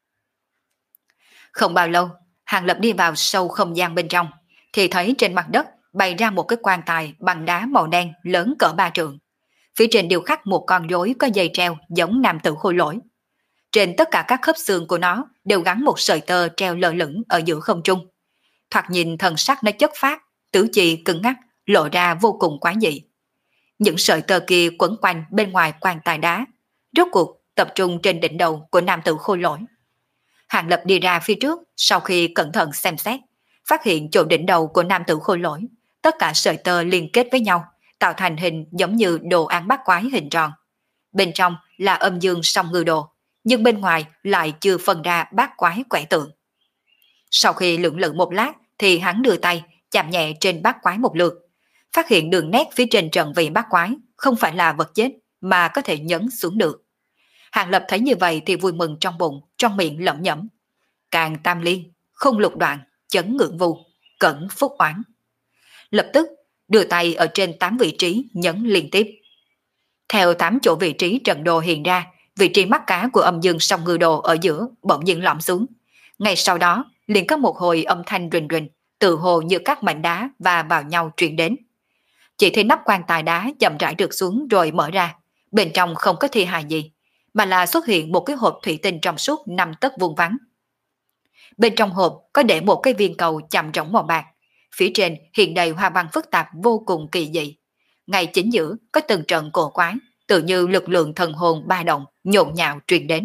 Không bao lâu, Hàng Lập đi vào sâu không gian bên trong, thì thấy trên mặt đất bày ra một cái quan tài bằng đá màu đen lớn cỡ ba trượng. Phía trên điêu khắc một con rối có dây treo giống nam tử khôi lỗi. Trên tất cả các khớp xương của nó đều gắn một sợi tơ treo lơ lửng ở giữa không trung. Thoạt nhìn thần sắc nó chất phát, tứ chi cứng ngắc, lộ ra vô cùng quái dị. Những sợi tơ kia quấn quanh bên ngoài quan tài đá, rốt cuộc tập trung trên đỉnh đầu của nam tử khôi lỗi. Hàng Lập đi ra phía trước, sau khi cẩn thận xem xét, phát hiện chỗ đỉnh đầu của nam tử khôi lỗi, tất cả sợi tơ liên kết với nhau, tạo thành hình giống như đồ án bát quái hình tròn. Bên trong là âm dương song ngư đồ, nhưng bên ngoài lại chưa phân ra bát quái quẻ tượng. Sau khi lưỡng lự một lát thì hắn đưa tay chạm nhẹ trên bát quái một lượt, phát hiện đường nét phía trên trận vị bát quái không phải là vật chết mà có thể nhấn xuống được. Hàng Lập thấy như vậy thì vui mừng trong bụng, trong miệng lẩm nhẩm. Càng tam liên, không lục đoạn, chấn ngưỡng vu, cẩn phúc oán. Lập tức đưa tay ở trên tám vị trí nhấn liên tiếp. Theo tám chỗ vị trí trận đồ hiện ra, vị trí mắt cá của âm dương song ngư đồ ở giữa bỗng nhiên lõm xuống. Ngay sau đó liền có một hồi âm thanh rình rình, tự hồ như các mảnh đá và vào nhau truyền đến. Chỉ thấy nắp quan tài đá chậm rãi trượt xuống rồi mở ra, bên trong không có thi hài gì, mà là xuất hiện một cái hộp thủy tinh trong suốt năm tấc vuông vắn. Bên trong hộp có để một cái viên cầu chạm rỗng màu bạc, phía trên hiện đầy hoa văn phức tạp vô cùng kỳ dị. Ngay chính giữa có từng trận cổ quái, tự như lực lượng thần hồn ba động nhộn nhạo truyền đến.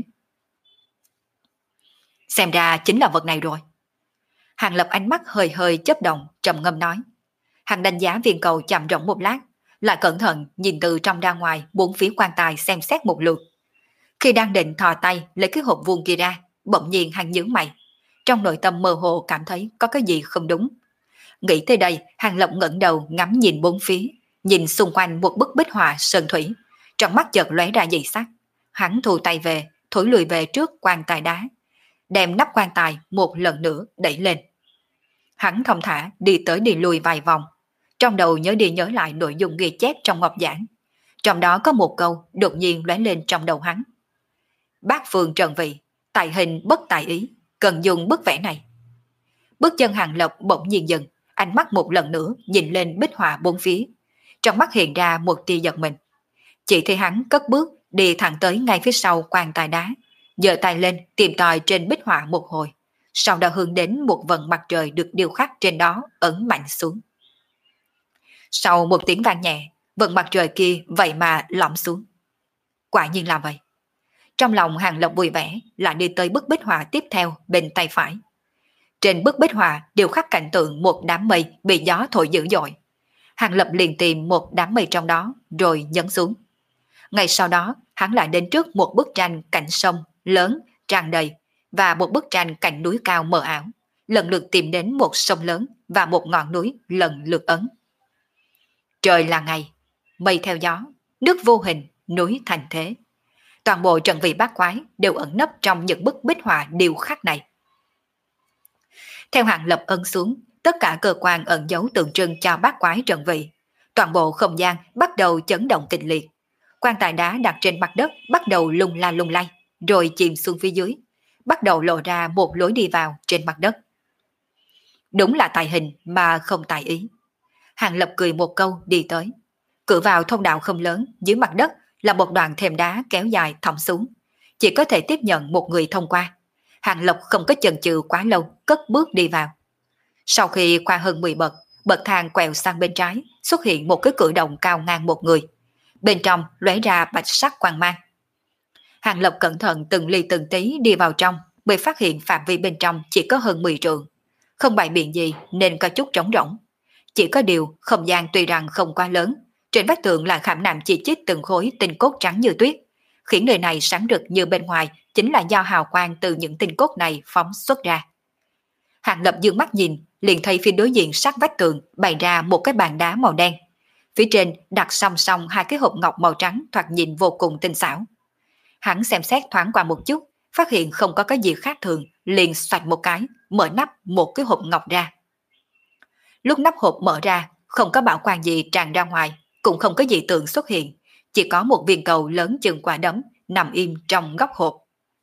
Xem ra chính là vật này rồi. Hàng Lập ánh mắt hơi hơi chớp động, trầm ngâm nói. Hàng đánh giá viên cầu chạm rỗng một lát, lại cẩn thận nhìn từ trong ra ngoài bốn phía quan tài xem xét một lượt. Khi đang định thò tay lấy cái hộp vuông kia ra, bỗng nhiên hắn nhướng mày. Trong nội tâm mơ hồ cảm thấy có cái gì không đúng. Nghĩ tới đây, Hàng Lập ngẩng đầu ngắm nhìn bốn phía, nhìn xung quanh một bức bích họa sơn thủy, trong mắt chợt lóe ra dị sắc. Hắn thu tay về, thổi lùi về trước quan tài đá, đem nắp quan tài một lần nữa đẩy lên. Hắn thong thả đi tới đi lui vài vòng, trong đầu nhớ đi nhớ lại nội dung ghi chép trong ngọc giảng. Trong đó có một câu đột nhiên lóe lên trong đầu hắn. Bát phương trần vị, tại hình bất tại ý, cần dùng bức vẽ này. Bước chân Hàng Lập bỗng nhiên dừng, ánh mắt một lần nữa nhìn lên bích họa bốn phía, trong mắt hiện ra một tia giật mình. Chỉ thấy hắn cất bước đi thẳng tới ngay phía sau quan tài đá, giơ tay lên tìm tòi trên bích họa một hồi, sau đó hướng đến một vầng mặt trời được điêu khắc trên đó ấn mạnh xuống. Sau một tiếng vang nhẹ, vầng mặt trời kia vậy mà lõm xuống. Quả nhiên là vậy. Trong lòng Hàng Lập vui vẻ, lại đi tới bức bích họa tiếp theo bên tay phải. Trên bức bích họa điêu khắc cảnh tượng một đám mây bị gió thổi dữ dội. Hàng Lập liền tìm một đám mây trong đó rồi nhấn xuống. Ngay sau đó hắn lại đến trước một bức tranh cảnh sông lớn tràn đầy và một bức tranh cảnh núi cao mờ ảo, lần lượt tìm đến một sông lớn và một ngọn núi lần lượt ấn. Trời là ngày, mây theo gió, nước vô hình, núi thành thế. Toàn bộ trận vị bát quái đều ẩn nấp trong những bức bích họa điêu khắc này. Theo Hàng Lập ấn xuống, tất cả cơ quan ẩn dấu tượng trưng cho bát quái trận vị, toàn bộ không gian bắt đầu chấn động kịch liệt. Quan tài đá đặt trên mặt đất bắt đầu lung la lung lay, rồi chìm xuống phía dưới, bắt đầu lộ ra một lối đi vào trên mặt đất. Đúng là tài hình mà không tài ý. Hàng Lập cười một câu đi tới. Cửa vào thông đạo không lớn, dưới mặt đất là một đoạn thềm đá kéo dài thõng xuống, chỉ có thể tiếp nhận một người thông qua. Hàng Lập không có chần chừ quá lâu, cất bước đi vào. Sau khi qua hơn mười bậc, bậc thang quẹo sang bên trái, xuất hiện một cái cửa động cao ngang một người. Bên trong lóe ra bạch sắc quang mang. Hàng Lập cẩn thận từng ly từng tí đi vào trong, mới phát hiện phạm vi bên trong chỉ có hơn mười trượng. Không bày biện gì nên có chút trống rỗng. Chỉ có điều không gian tuy rằng không quá lớn, trên vách tường là khảm nạm chi chít từng khối tinh cốt trắng như tuyết, khiến nơi này sáng rực như bên ngoài chính là do hào quang từ những tinh cốt này phóng xuất ra. Hàng Lập dương mắt nhìn, liền thấy phía đối diện sát vách tường bày ra một cái bàn đá màu đen. Phía trên đặt song song hai cái hộp ngọc màu trắng thoạt nhìn vô cùng tinh xảo. Hắn xem xét thoáng qua một chút, phát hiện không có cái gì khác thường, liền xoạch một cái, mở nắp một cái hộp ngọc ra. Lúc nắp hộp mở ra, không có bảo quang gì tràn ra ngoài, cũng không có gì tượng xuất hiện, chỉ có một viên cầu lớn chừng quả đấm nằm im trong góc hộp.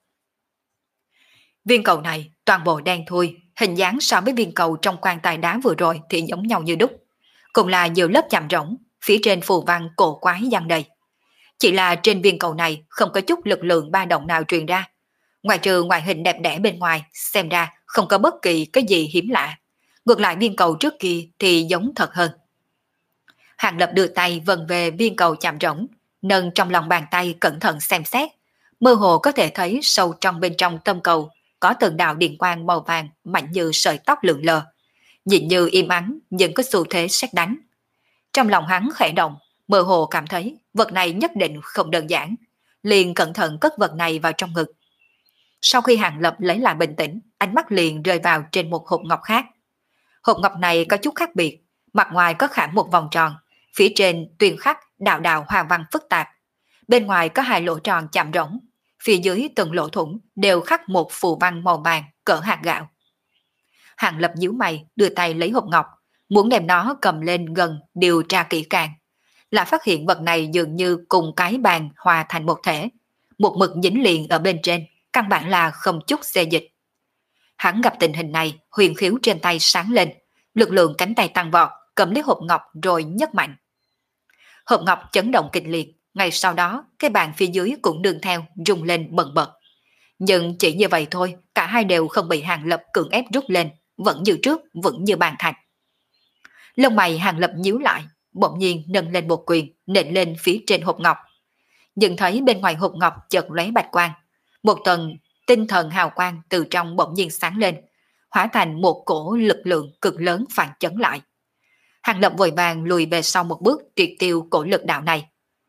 Viên cầu này toàn bộ đen thui, hình dáng so với viên cầu trong quan tài đá vừa rồi thì giống nhau như đúc, cùng là nhiều lớp chạm rỗng, phía trên phù văn cổ quái giăng đầy. Chỉ là trên viên cầu này không có chút lực lượng ba động nào truyền ra, ngoài trừ ngoại hình đẹp đẽ bên ngoài, xem ra không có bất kỳ cái gì hiếm lạ. Ngược lại viên cầu trước kia thì giống thật hơn. Hàng Lập đưa tay vần về viên cầu chạm rỗng, nâng trong lòng bàn tay cẩn thận xem xét, mơ hồ có thể thấy sâu trong bên trong tâm cầu có từng đạo điện quang màu vàng mạnh như sợi tóc lượn lờ, nhìn như im ắng nhưng có xu thế sét đánh. Trong lòng hắn khẽ động, mơ hồ cảm thấy vật này nhất định không đơn giản, liền cẩn thận cất vật này vào trong ngực. Sau khi Hàng Lập lấy lại bình tĩnh, ánh mắt liền rơi vào trên một hộp ngọc khác. Hộp ngọc này có chút khác biệt, mặt ngoài có khảm một vòng tròn, phía trên tuyên khắc đạo đạo hoa văn phức tạp. Bên ngoài có hai lỗ tròn chạm rỗng, phía dưới từng lỗ thủng đều khắc một phù văn màu vàng cỡ hạt gạo. Hàng Lập nhíu mày, đưa tay lấy hộp ngọc, muốn đem nó cầm lên gần điều tra kỹ càng, là phát hiện vật này dường như cùng cái bàn hòa thành một thể, một mực dính liền ở bên trên, căn bản là không chút xê dịch. Hắn gặp tình hình này, huyền khiếu trên tay sáng lên, lực lượng cánh tay tăng vọt, cầm lấy hộp ngọc rồi nhấc mạnh. Hộp ngọc chấn động kịch liệt, ngay sau đó cái bàn phía dưới cũng đương theo rung lên bần bật. Nhưng chỉ như vậy thôi, cả hai đều không bị Hàng Lập cưỡng ép rút lên, vẫn như trước, vẫn như bàn thạch. Lông mày Hàng Lập nhíu lại, bỗng nhiên nâng lên một quyền, nện lên phía trên hộp ngọc. Nhưng thấy bên ngoài hộp ngọc chợt lóe bạch quang, một tầng tinh thần hào quang từ trong bỗng nhiên sáng lên, hóa thành một cổ lực lượng cực lớn phản chấn lại. Hàng Lập vội vàng lùi về sau một bước, triệt tiêu cổ lực đạo này.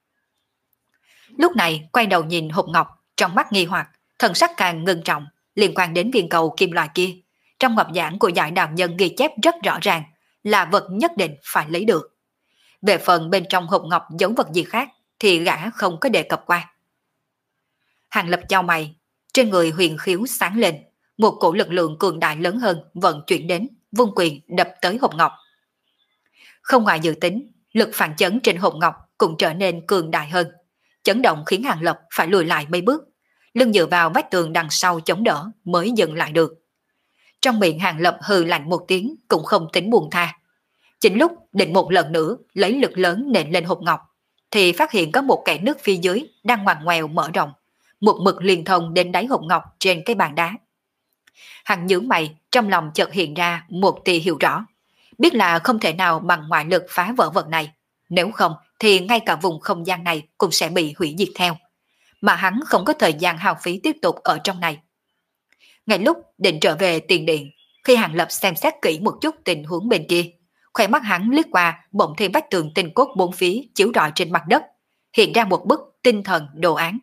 Lúc này quay đầu nhìn hộp ngọc, trong mắt nghi hoặc, thần sắc càng ngưng trọng, liên quan đến viên cầu kim loại kia. Trong ngọc giảng của Giải Đạo Nhân ghi chép rất rõ ràng, là vật nhất định phải lấy được. Về phần bên trong hộp ngọc giấu vật gì khác, thì gã không có đề cập qua. Hàng Lập chau mày, trên người huyền khiếu sáng lên, một cổ lực lượng cường đại lớn hơn vận chuyển đến, vung quyền đập tới hộp ngọc. Không ngoài dự tính, lực phản chấn trên hộp ngọc cũng trở nên cường đại hơn. Chấn động khiến Hàng Lập phải lùi lại mấy bước, lưng dựa vào vách tường đằng sau chống đỡ mới dừng lại được. Trong miệng Hàng Lập hừ lạnh một tiếng cũng không tính buông tha. Chính lúc định một lần nữa lấy lực lớn nện lên hộp ngọc, thì phát hiện có một kẽ nước phía dưới đang ngoằn ngoèo mở rộng, một mực liên thông đến đáy hộp ngọc trên cái bàn đá. Hắn nhướng mày, trong lòng chợt hiện ra một tia hiểu rõ, biết là không thể nào bằng ngoại lực phá vỡ vật này, nếu không thì ngay cả vùng không gian này cũng sẽ bị hủy diệt theo, mà hắn không có thời gian hao phí tiếp tục ở trong này. Ngay lúc định trở về tiền điện, khi Hàng Lập xem xét kỹ một chút tình huống bên kia, khóe mắt hắn liếc qua bỗng thấy vách tường tinh cốt bốn phía chiếu rọi trên mặt đất, hiện ra một bức tinh thần đồ án.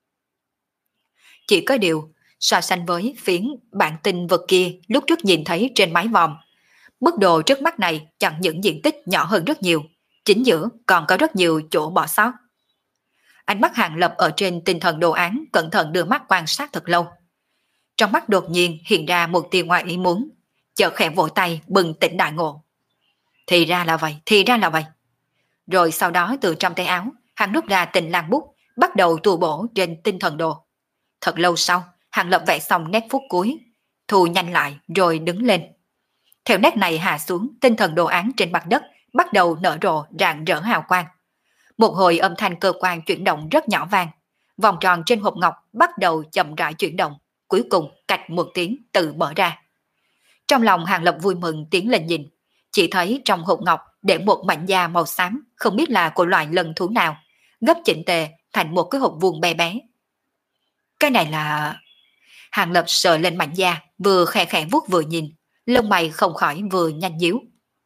Chỉ có điều, so sánh với phiến bản tinh vật kia lúc trước nhìn thấy trên mái vòm, bức đồ trước mắt này chẳng những diện tích nhỏ hơn rất nhiều, chính giữa còn có rất nhiều chỗ bỏ sót. Ánh mắt Hàng Lập ở trên tinh thần đồ án cẩn thận đưa mắt quan sát thật lâu. Trong mắt đột nhiên hiện ra một tia ngoài ý muốn, chợt khẽ vỗ tay bừng tỉnh đại ngộ. Thì ra là vậy, thì ra là vậy. Rồi sau đó từ trong tay áo, hắn rút ra tình lang bút, bắt đầu tu bổ trên tinh thần đồ. Thật lâu sau, Hàng Lập vẽ xong nét phút cuối, thu nhanh lại rồi đứng lên. Theo nét này hạ xuống, tinh thần đồ án trên mặt đất bắt đầu nở rộ rạng rỡ hào quang. Một hồi âm thanh cơ quan chuyển động rất nhỏ vang, vòng tròn trên hộp ngọc bắt đầu chậm rãi chuyển động, cuối cùng cạch một tiếng tự mở ra. Trong lòng Hàng Lập vui mừng tiến lên nhìn, chỉ thấy trong hộp ngọc để một mảnh da màu xám, không biết là của loại lân thú nào, gấp chỉnh tề thành một cái hộp vuông bé bé. Cái này là... Hàng Lập sờ lên mảnh da, vừa khẽ khẽ vuốt vừa nhìn, lông mày không khỏi vừa nhanh nhíu.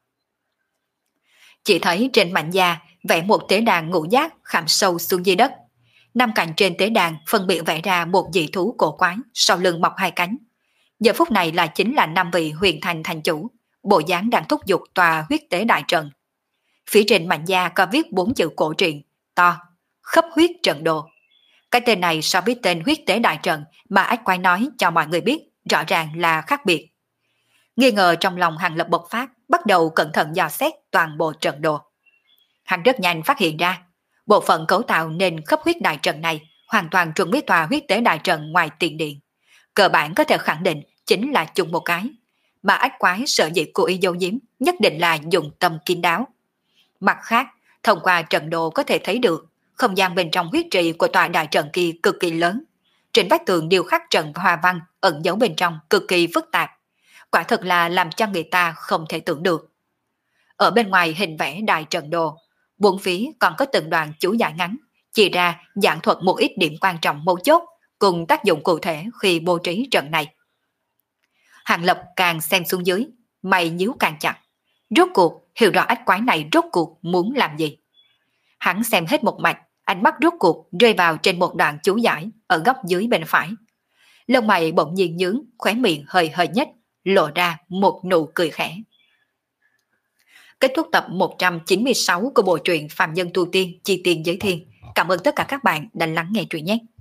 Chỉ thấy trên mảnh da vẽ một tế đàn ngũ giác khảm sâu xuống dưới đất. Năm cạnh trên tế đàn phân biệt vẽ ra một dị thú cổ quái, sau lưng mọc hai cánh. Giờ phút này là chính là năm vị huyền thành thành chủ, bộ dáng đang thúc giục tòa huyết tế đại trận. Phía trên mảnh da có viết bốn chữ cổ truyện, to, khắp huyết trận đồ. Cái tên này so với tên huyết tế đại trận mà ách quái nói cho mọi người biết rõ ràng là khác biệt. Nghi ngờ trong lòng Hàng Lập bộc phát, bắt đầu cẩn thận dò xét toàn bộ trận đồ. Hắn rất nhanh phát hiện ra, bộ phận cấu tạo nên khắp huyết đại trận này hoàn toàn trùng với tòa huyết tế đại trận ngoài tiền điện. Cơ bản có thể khẳng định chính là chung một cái, mà ách quái sợ dĩ cố ý giấu giếm nhất định là dùng tâm kín đáo. Mặt khác, thông qua trận đồ có thể thấy được không gian bên trong huyết trì của tòa đại trận kia cực kỳ lớn. Trên vách tường điêu khắc trận hoa văn ẩn giấu bên trong cực kỳ phức tạp. Quả thật là làm cho người ta không thể tưởng được. Ở bên ngoài hình vẽ đại trận đồ, bốn phía còn có từng đoạn chú giải ngắn, chia ra giảng thuật một ít điểm quan trọng mấu chốt cùng tác dụng cụ thể khi bố trí trận này. Hàng Lập càng xem xuống dưới, mày nhíu càng chặt. Rốt cuộc hiểu rõ ách quái này rốt cuộc muốn làm gì. Hắn xem hết một mạch, ánh mắt rốt cuộc rơi vào trên một đoạn chú giải ở góc dưới bên phải. Lông mày bỗng nhiên nhướng, khóe miệng hơi hơi nhếch, lộ ra một nụ cười khẽ. Kết thúc tập một trăm chín mươi sáu của bộ truyện Phàm Nhân Tu Tiên Chi Tiên Giới Thiên. Cảm ơn tất cả các bạn đã lắng nghe truyện nhé.